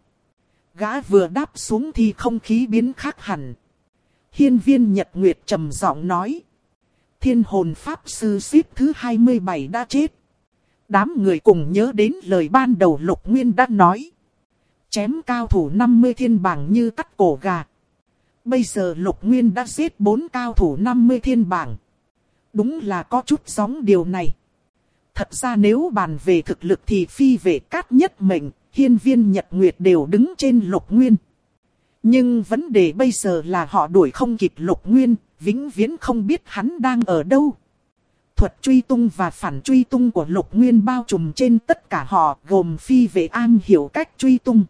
Gã vừa đáp xuống thì không khí biến khác hẳn. Hiên viên Nhật Nguyệt trầm giọng nói. Thiên hồn pháp sư xếp thứ 27 đã chết. Đám người cùng nhớ đến lời ban đầu Lục Nguyên đã nói. Chém cao thủ 50 thiên bảng như cắt cổ gà. Bây giờ Lục Nguyên đã giết 4 cao thủ 50 thiên bảng. Đúng là có chút giống điều này. Thật ra nếu bàn về thực lực thì phi vệ cát nhất mệnh, hiên viên Nhật Nguyệt đều đứng trên Lục Nguyên. Nhưng vấn đề bây giờ là họ đuổi không kịp Lục Nguyên, vĩnh viễn không biết hắn đang ở đâu. Thuật truy tung và phản truy tung của Lục Nguyên bao trùm trên tất cả họ, gồm phi vệ an hiểu cách truy tung.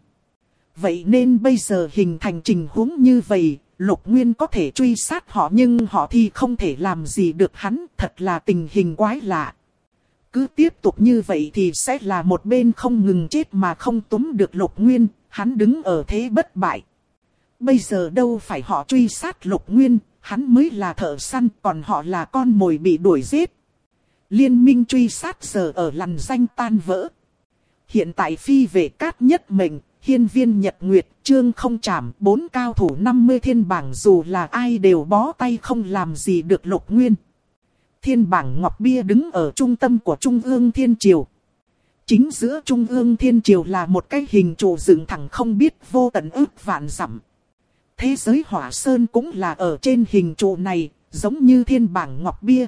Vậy nên bây giờ hình thành tình huống như vậy, Lục Nguyên có thể truy sát họ nhưng họ thì không thể làm gì được hắn, thật là tình hình quái lạ. Cứ tiếp tục như vậy thì sẽ là một bên không ngừng chết mà không túm được Lục Nguyên, hắn đứng ở thế bất bại. Bây giờ đâu phải họ truy sát Lục Nguyên, hắn mới là thợ săn, còn họ là con mồi bị đuổi giết. Liên minh truy sát giờ ở lằn danh tan vỡ. Hiện tại phi vệ cát nhất mệnh, hiên viên Nhật Nguyệt, trương không trảm, 4 cao thủ 50 thiên bảng dù là ai đều bó tay không làm gì được Lục Nguyên. Thiên bảng Ngọc Bia đứng ở trung tâm của Trung ương Thiên Triều. Chính giữa Trung ương Thiên Triều là một cái hình trụ dựng thẳng không biết vô tận ước vạn dặm. Thế giới Hỏa Sơn cũng là ở trên hình trụ này, giống như thiên bảng Ngọc Bia.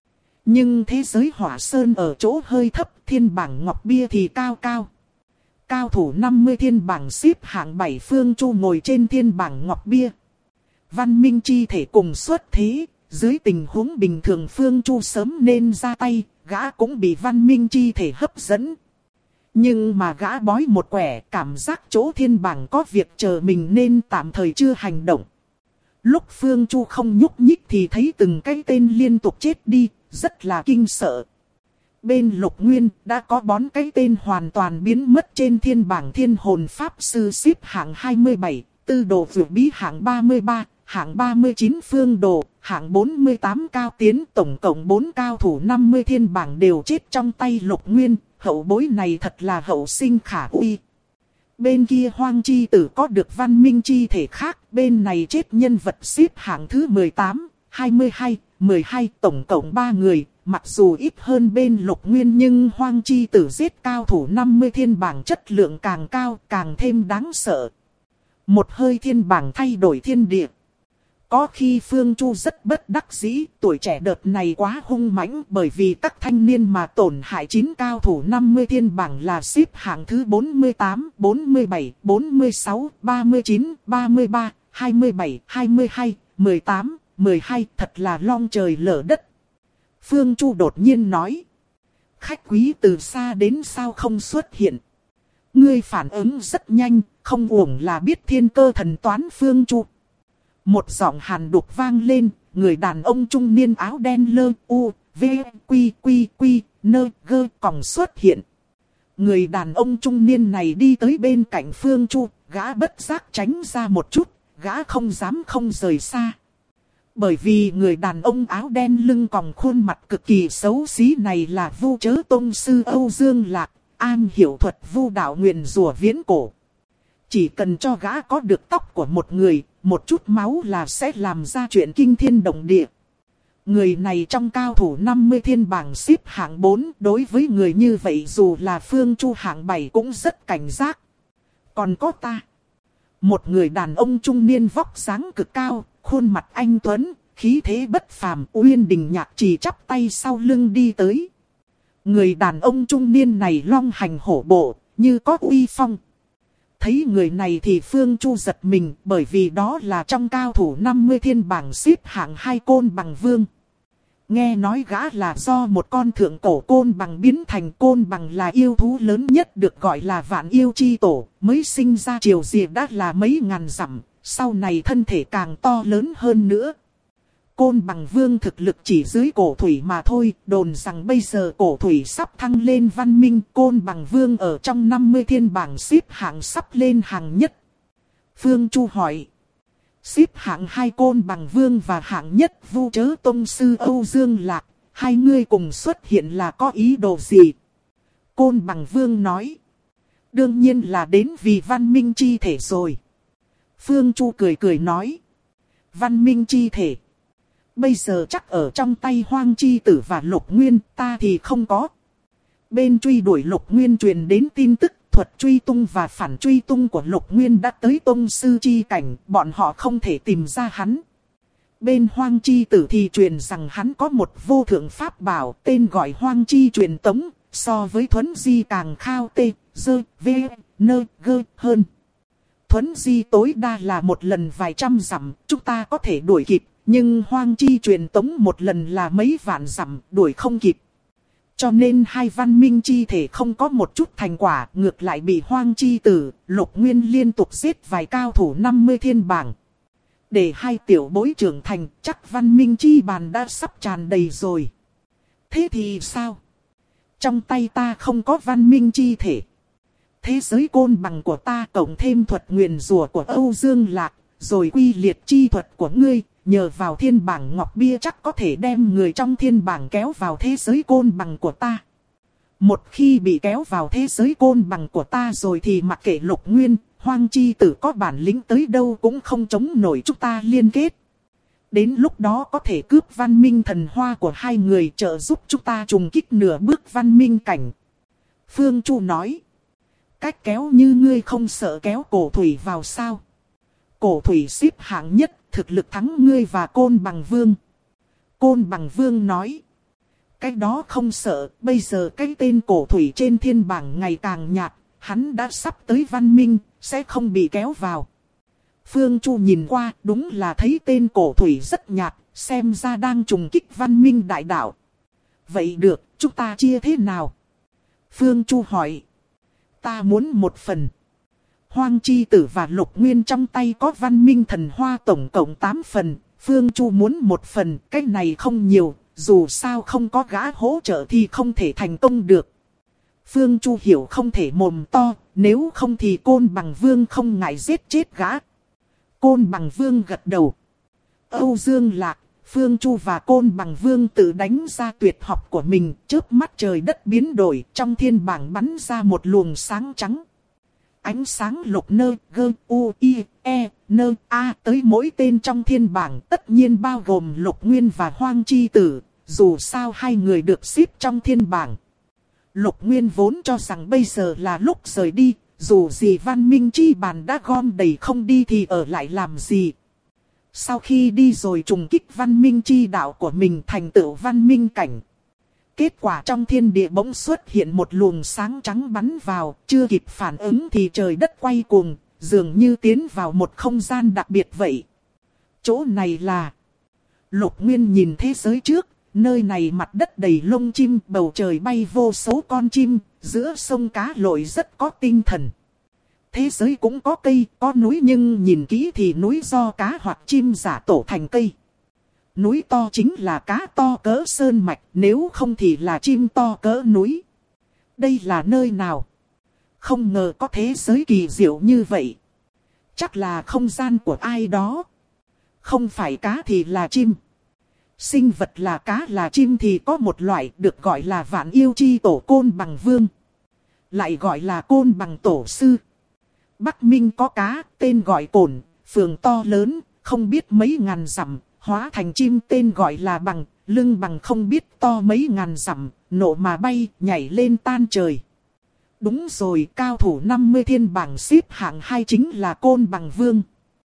Nhưng thế giới Hỏa Sơn ở chỗ hơi thấp, thiên bảng Ngọc Bia thì cao cao. Cao thủ 50 thiên bảng xếp hạng 7 Phương Chu ngồi trên thiên bảng Ngọc Bia. Văn Minh chi thể cùng xuất thế, dưới tình huống bình thường Phương Chu sớm nên ra tay, gã cũng bị Văn Minh chi thể hấp dẫn. Nhưng mà gã bói một quẻ, cảm giác chỗ thiên bảng có việc chờ mình nên tạm thời chưa hành động. Lúc Phương Chu không nhúc nhích thì thấy từng cái tên liên tục chết đi, rất là kinh sợ. Bên Lục Nguyên đã có 4 cái tên hoàn toàn biến mất trên thiên bảng thiên hồn pháp sư xếp hạng 27, tư đồ vượt bí hạng 33, hạng 39 phương đồ, hạng 48 cao tiến, tổng cộng 4 cao thủ 50 thiên bảng đều chết trong tay Lục Nguyên, hậu bối này thật là hậu sinh khả uy. Bên kia Hoang Chi Tử có được văn minh chi thể khác, bên này chết nhân vật xếp hạng thứ 18, 22, 12, tổng cộng 3 người. Mặc dù ít hơn bên Lục Nguyên nhưng Hoang Chi Tử giết cao thủ 50 thiên bảng chất lượng càng cao, càng thêm đáng sợ. Một hơi thiên bảng thay đổi thiên địa. Có khi Phương Chu rất bất đắc dĩ, tuổi trẻ đợt này quá hung mãnh bởi vì các thanh niên mà tổn hại 9 cao thủ 50 thiên bảng là xếp hạng thứ 48, 47, 46, 39, 33, 27, 22, 18, 12, thật là long trời lở đất. Phương Chu đột nhiên nói. Khách quý từ xa đến sao không xuất hiện. Ngươi phản ứng rất nhanh, không uổng là biết thiên cơ thần toán Phương Chu. Một giọng hàn đục vang lên, người đàn ông trung niên áo đen lơ u, v, quy quy quy, nơ gơ còng xuất hiện. Người đàn ông trung niên này đi tới bên cạnh Phương Chu, gã bất giác tránh ra một chút, gã không dám không rời xa. Bởi vì người đàn ông áo đen lưng còng khuôn mặt cực kỳ xấu xí này là Vu Chớ Tông Sư Âu Dương Lạc, am hiểu thuật vu đạo nguyền rủa viễn cổ. Chỉ cần cho gã có được tóc của một người, một chút máu là sẽ làm ra chuyện kinh thiên động địa. Người này trong cao thủ 50 thiên bảng xếp hạng 4, đối với người như vậy dù là Phương Chu hạng 7 cũng rất cảnh giác. Còn có ta. Một người đàn ông trung niên vóc dáng cực cao, khuôn mặt anh tuấn, khí thế bất phàm, Uyên Đình Nhạc chỉ chắp tay sau lưng đi tới. Người đàn ông trung niên này long hành hổ bộ, như có uy phong. Thấy người này thì Phương Chu giật mình, bởi vì đó là trong cao thủ 50 thiên bảng xếp hạng 2 Côn Bằng Vương. Nghe nói gã là do một con thượng cổ côn bằng biến thành. Côn bằng là yêu thú lớn nhất được gọi là vạn yêu chi tổ, mới sinh ra triều diệp đã là mấy ngàn dặm, sau này thân thể càng to lớn hơn nữa. Côn bằng vương thực lực chỉ dưới cổ thủy mà thôi, đồn rằng bây giờ cổ thủy sắp thăng lên văn minh. Côn bằng vương ở trong 50 thiên bảng xếp hạng sắp lên hàng nhất. Phương Chu hỏi. Xếp hạng 2 côn bằng vương và hạng nhất Vu Chớ Tông Sư Âu Dương Lạc, hai người cùng xuất hiện là có ý đồ gì? Côn bằng vương nói. Đương nhiên là đến vì văn minh chi thể rồi. Phương Chu cười cười nói. Văn minh chi thể. Bây giờ chắc ở trong tay Hoang Chi Tử và Lục Nguyên, ta thì không có. Bên truy đuổi Lục Nguyên truyền đến tin tức, thuật truy tung và phản truy tung của Lục Nguyên đã tới Tông Sư chi cảnh, bọn họ không thể tìm ra hắn. Bên Hoang Chi Tử thì truyền rằng hắn có một vô thượng pháp bảo tên gọi Hoang Chi truyền tống, so với Thuấn Di càng khao tê, dơ, vê, nơ, gơ hơn. Thuấn Di tối đa là một lần vài trăm dặm, chúng ta có thể đuổi kịp. Nhưng Hoang Chi truyền tống một lần là mấy vạn dặm, đuổi không kịp. Cho nên hai văn minh chi thể không có một chút thành quả, ngược lại bị Hoang Chi Tử, Lục Nguyên liên tục giết vài cao thủ 50 thiên bảng. Để hai tiểu bối trưởng thành, chắc văn minh chi bàn đã sắp tràn đầy rồi. Thế thì sao? Trong tay ta không có văn minh chi thể. Thế giới côn bằng của ta cộng thêm thuật nguyền rủa của Âu Dương Lạc, rồi quy liệt chi thuật của ngươi. Nhờ vào thiên bảng ngọc bia chắc có thể đem người trong thiên bảng kéo vào thế giới côn bằng của ta. Một khi bị kéo vào thế giới côn bằng của ta rồi thì mặc kệ Lục Nguyên, Hoang Chi Tử có bản lĩnh tới đâu cũng không chống nổi chúng ta liên kết. Đến lúc đó có thể cướp văn minh thần hoa của hai người trợ giúp chúng ta trùng kích nửa bước văn minh cảnh. Phương Chu nói. Cách kéo như ngươi không sợ kéo cổ thủy vào sao? Cổ thủy xếp hạng nhất. Thực lực thắng ngươi và Côn Bằng Vương. Côn Bằng Vương nói. Cái đó không sợ, bây giờ cái tên cổ thủy trên thiên bảng ngày càng nhạt, hắn đã sắp tới văn minh, sẽ không bị kéo vào. Phương Chu nhìn qua, đúng là thấy tên cổ thủy rất nhạt, xem ra đang trùng kích văn minh đại đạo. Vậy được, chúng ta chia thế nào? Phương Chu hỏi. Ta muốn một phần. Hoang Chi Tử và Lục Nguyên trong tay có văn minh thần hoa tổng cộng 8 phần, Phương Chu muốn một phần, cái này không nhiều, dù sao không có gã hỗ trợ thì không thể thành công được. Phương Chu hiểu không thể mồm to, nếu không thì Côn Bằng Vương không ngại giết chết gã. Côn Bằng Vương gật đầu. Âu Dương Lạc, Phương Chu và Côn Bằng Vương tự đánh ra tuyệt học của mình, chớp mắt trời đất biến đổi, trong thiên bảng bắn ra một luồng sáng trắng. Ánh sáng lục nơ, gơ, u, i, e, nơ, a tới mỗi tên trong thiên bảng tất nhiên bao gồm Lục Nguyên và Hoang Chi Tử, dù sao hai người được xếp trong thiên bảng. Lục Nguyên vốn cho rằng bây giờ là lúc rời đi, dù gì văn minh chi bàn đã gom đầy không đi thì ở lại làm gì. Sau khi đi rồi trùng kích văn minh chi đạo của mình thành tựu văn minh cảnh. Kết quả trong thiên địa bỗng xuất hiện một luồng sáng trắng bắn vào, chưa kịp phản ứng thì trời đất quay cuồng, dường như tiến vào một không gian đặc biệt vậy. Chỗ này là... Lục Nguyên nhìn thế giới trước, nơi này mặt đất đầy lông chim, bầu trời bay vô số con chim, giữa sông cá lội rất có tinh thần. Thế giới cũng có cây, có núi nhưng nhìn kỹ thì núi do cá hoặc chim giả tổ thành cây. Núi to chính là cá to cỡ sơn mạch, nếu không thì là chim to cỡ núi. Đây là nơi nào? Không ngờ có thế giới kỳ diệu như vậy. Chắc là không gian của ai đó. Không phải cá thì là chim. Sinh vật là cá là chim thì có một loại được gọi là vạn yêu chi tổ Côn Bằng Vương. Lại gọi là Côn Bằng Tổ Sư. Bắc Minh có cá, tên gọi Cổn, phường to lớn, không biết mấy ngàn dặm. Hóa thành chim tên gọi là Bằng, lưng bằng không biết to mấy ngàn dặm, nộ mà bay, nhảy lên tan trời. Đúng rồi, cao thủ 50 thiên bảng xếp hạng 2 chính là Côn Bằng Vương.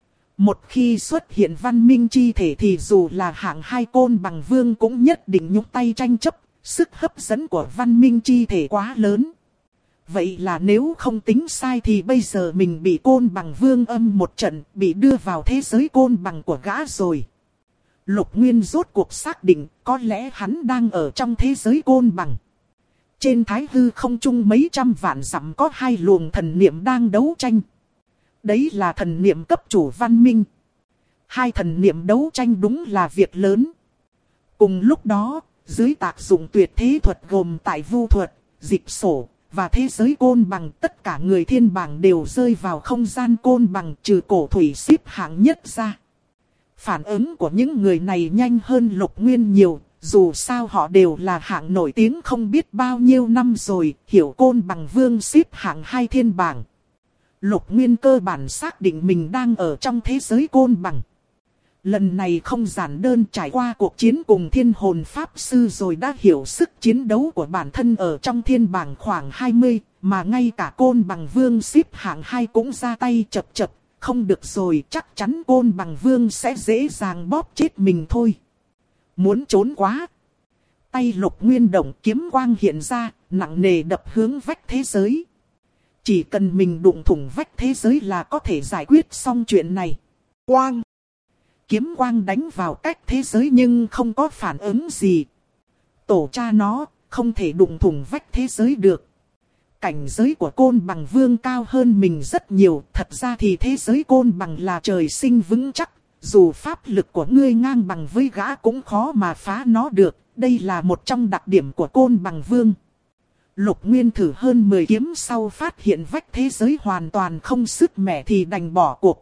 Một khi xuất hiện văn minh chi thể thì dù là hạng 2 Côn Bằng Vương cũng nhất định nhúc tay tranh chấp, sức hấp dẫn của văn minh chi thể quá lớn. Vậy là nếu không tính sai thì bây giờ mình bị Côn Bằng Vương âm một trận, bị đưa vào thế giới côn bằng của gã rồi. Lục Nguyên rốt cuộc xác định có lẽ hắn đang ở trong thế giới côn bằng. Trên thái hư không trung mấy trăm vạn dặm có hai luồng thần niệm đang đấu tranh. Đấy là thần niệm cấp chủ văn minh. Hai thần niệm đấu tranh đúng là việc lớn. Cùng lúc đó, dưới tác dụng tuyệt thế thuật gồm tại vu thuật, dịch sổ và thế giới côn bằng, tất cả người thiên bảng đều rơi vào không gian côn bằng trừ cổ thủy xếp hạng nhất ra. Phản ứng của những người này nhanh hơn Lục Nguyên nhiều, dù sao họ đều là hạng nổi tiếng không biết bao nhiêu năm rồi, hiểu côn bằng vương xếp hạng 2 thiên bảng. Lục Nguyên cơ bản xác định mình đang ở trong thế giới côn bằng. Lần này không giản đơn, trải qua cuộc chiến cùng thiên hồn pháp sư rồi đã hiểu sức chiến đấu của bản thân ở trong thiên bảng khoảng 20, mà ngay cả côn bằng vương xếp hạng 2 cũng ra tay chập chập. Không được rồi, chắc chắn côn bằng vương sẽ dễ dàng bóp chết mình thôi. Muốn trốn quá. Tay Lục Nguyên động, kiếm quang hiện ra, nặng nề đập hướng vách thế giới. Chỉ cần mình đụng thủng vách thế giới là có thể giải quyết xong chuyện này. Quang. Kiếm quang đánh vào cách thế giới nhưng không có phản ứng gì. Tổ cha nó, không thể đụng thủng vách thế giới được. Cảnh giới của côn bằng vương cao hơn mình rất nhiều. Thật ra thì thế giới côn bằng là trời sinh vững chắc. Dù pháp lực của ngươi ngang bằng với gã cũng khó mà phá nó được. Đây là một trong đặc điểm của côn bằng vương. Lục Nguyên thử hơn 10 kiếm sau phát hiện vách thế giới hoàn toàn không sức mẻ thì đành bỏ cuộc.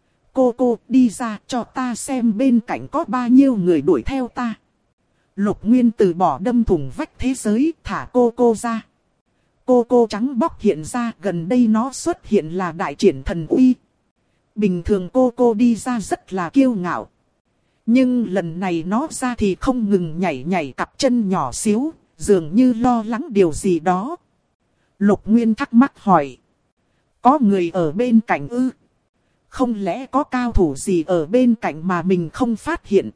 Cô đi ra cho ta xem bên cạnh có bao nhiêu người đuổi theo ta. Lục Nguyên từ bỏ đâm thủng vách thế giới, thả cô ra. Cô trắng bóc hiện ra, gần đây nó xuất hiện là đại triển thần uy. Bình thường cô đi ra rất là kiêu ngạo. Nhưng lần này nó ra thì không ngừng nhảy cặp chân nhỏ xíu, dường như lo lắng điều gì đó. Lục Nguyên thắc mắc hỏi. Có người ở bên cạnh ư? Không lẽ có cao thủ gì ở bên cạnh mà mình không phát hiện?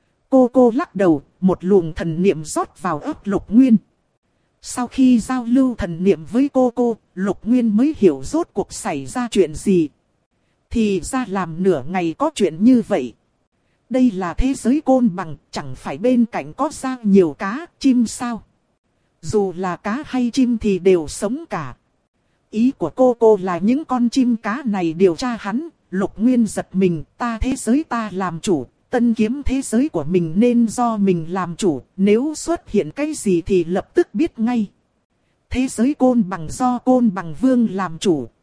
Cô lắc đầu, một luồng thần niệm rót vào ấp Lục Nguyên. Sau khi giao lưu thần niệm với cô, Lục Nguyên mới hiểu rốt cuộc xảy ra chuyện gì. Thì ra làm nửa ngày có chuyện như vậy. Đây là thế giới côn bằng, chẳng phải bên cạnh có ra nhiều cá, chim sao? Dù là cá hay chim thì đều sống cả. Ý của cô là những con chim cá này điều tra hắn. Lục Nguyên giật mình, thế giới ta làm chủ, tân kiếm thế giới của mình nên do mình làm chủ, nếu xuất hiện cái gì thì lập tức biết ngay. Thế giới côn bằng do côn bằng vương làm chủ,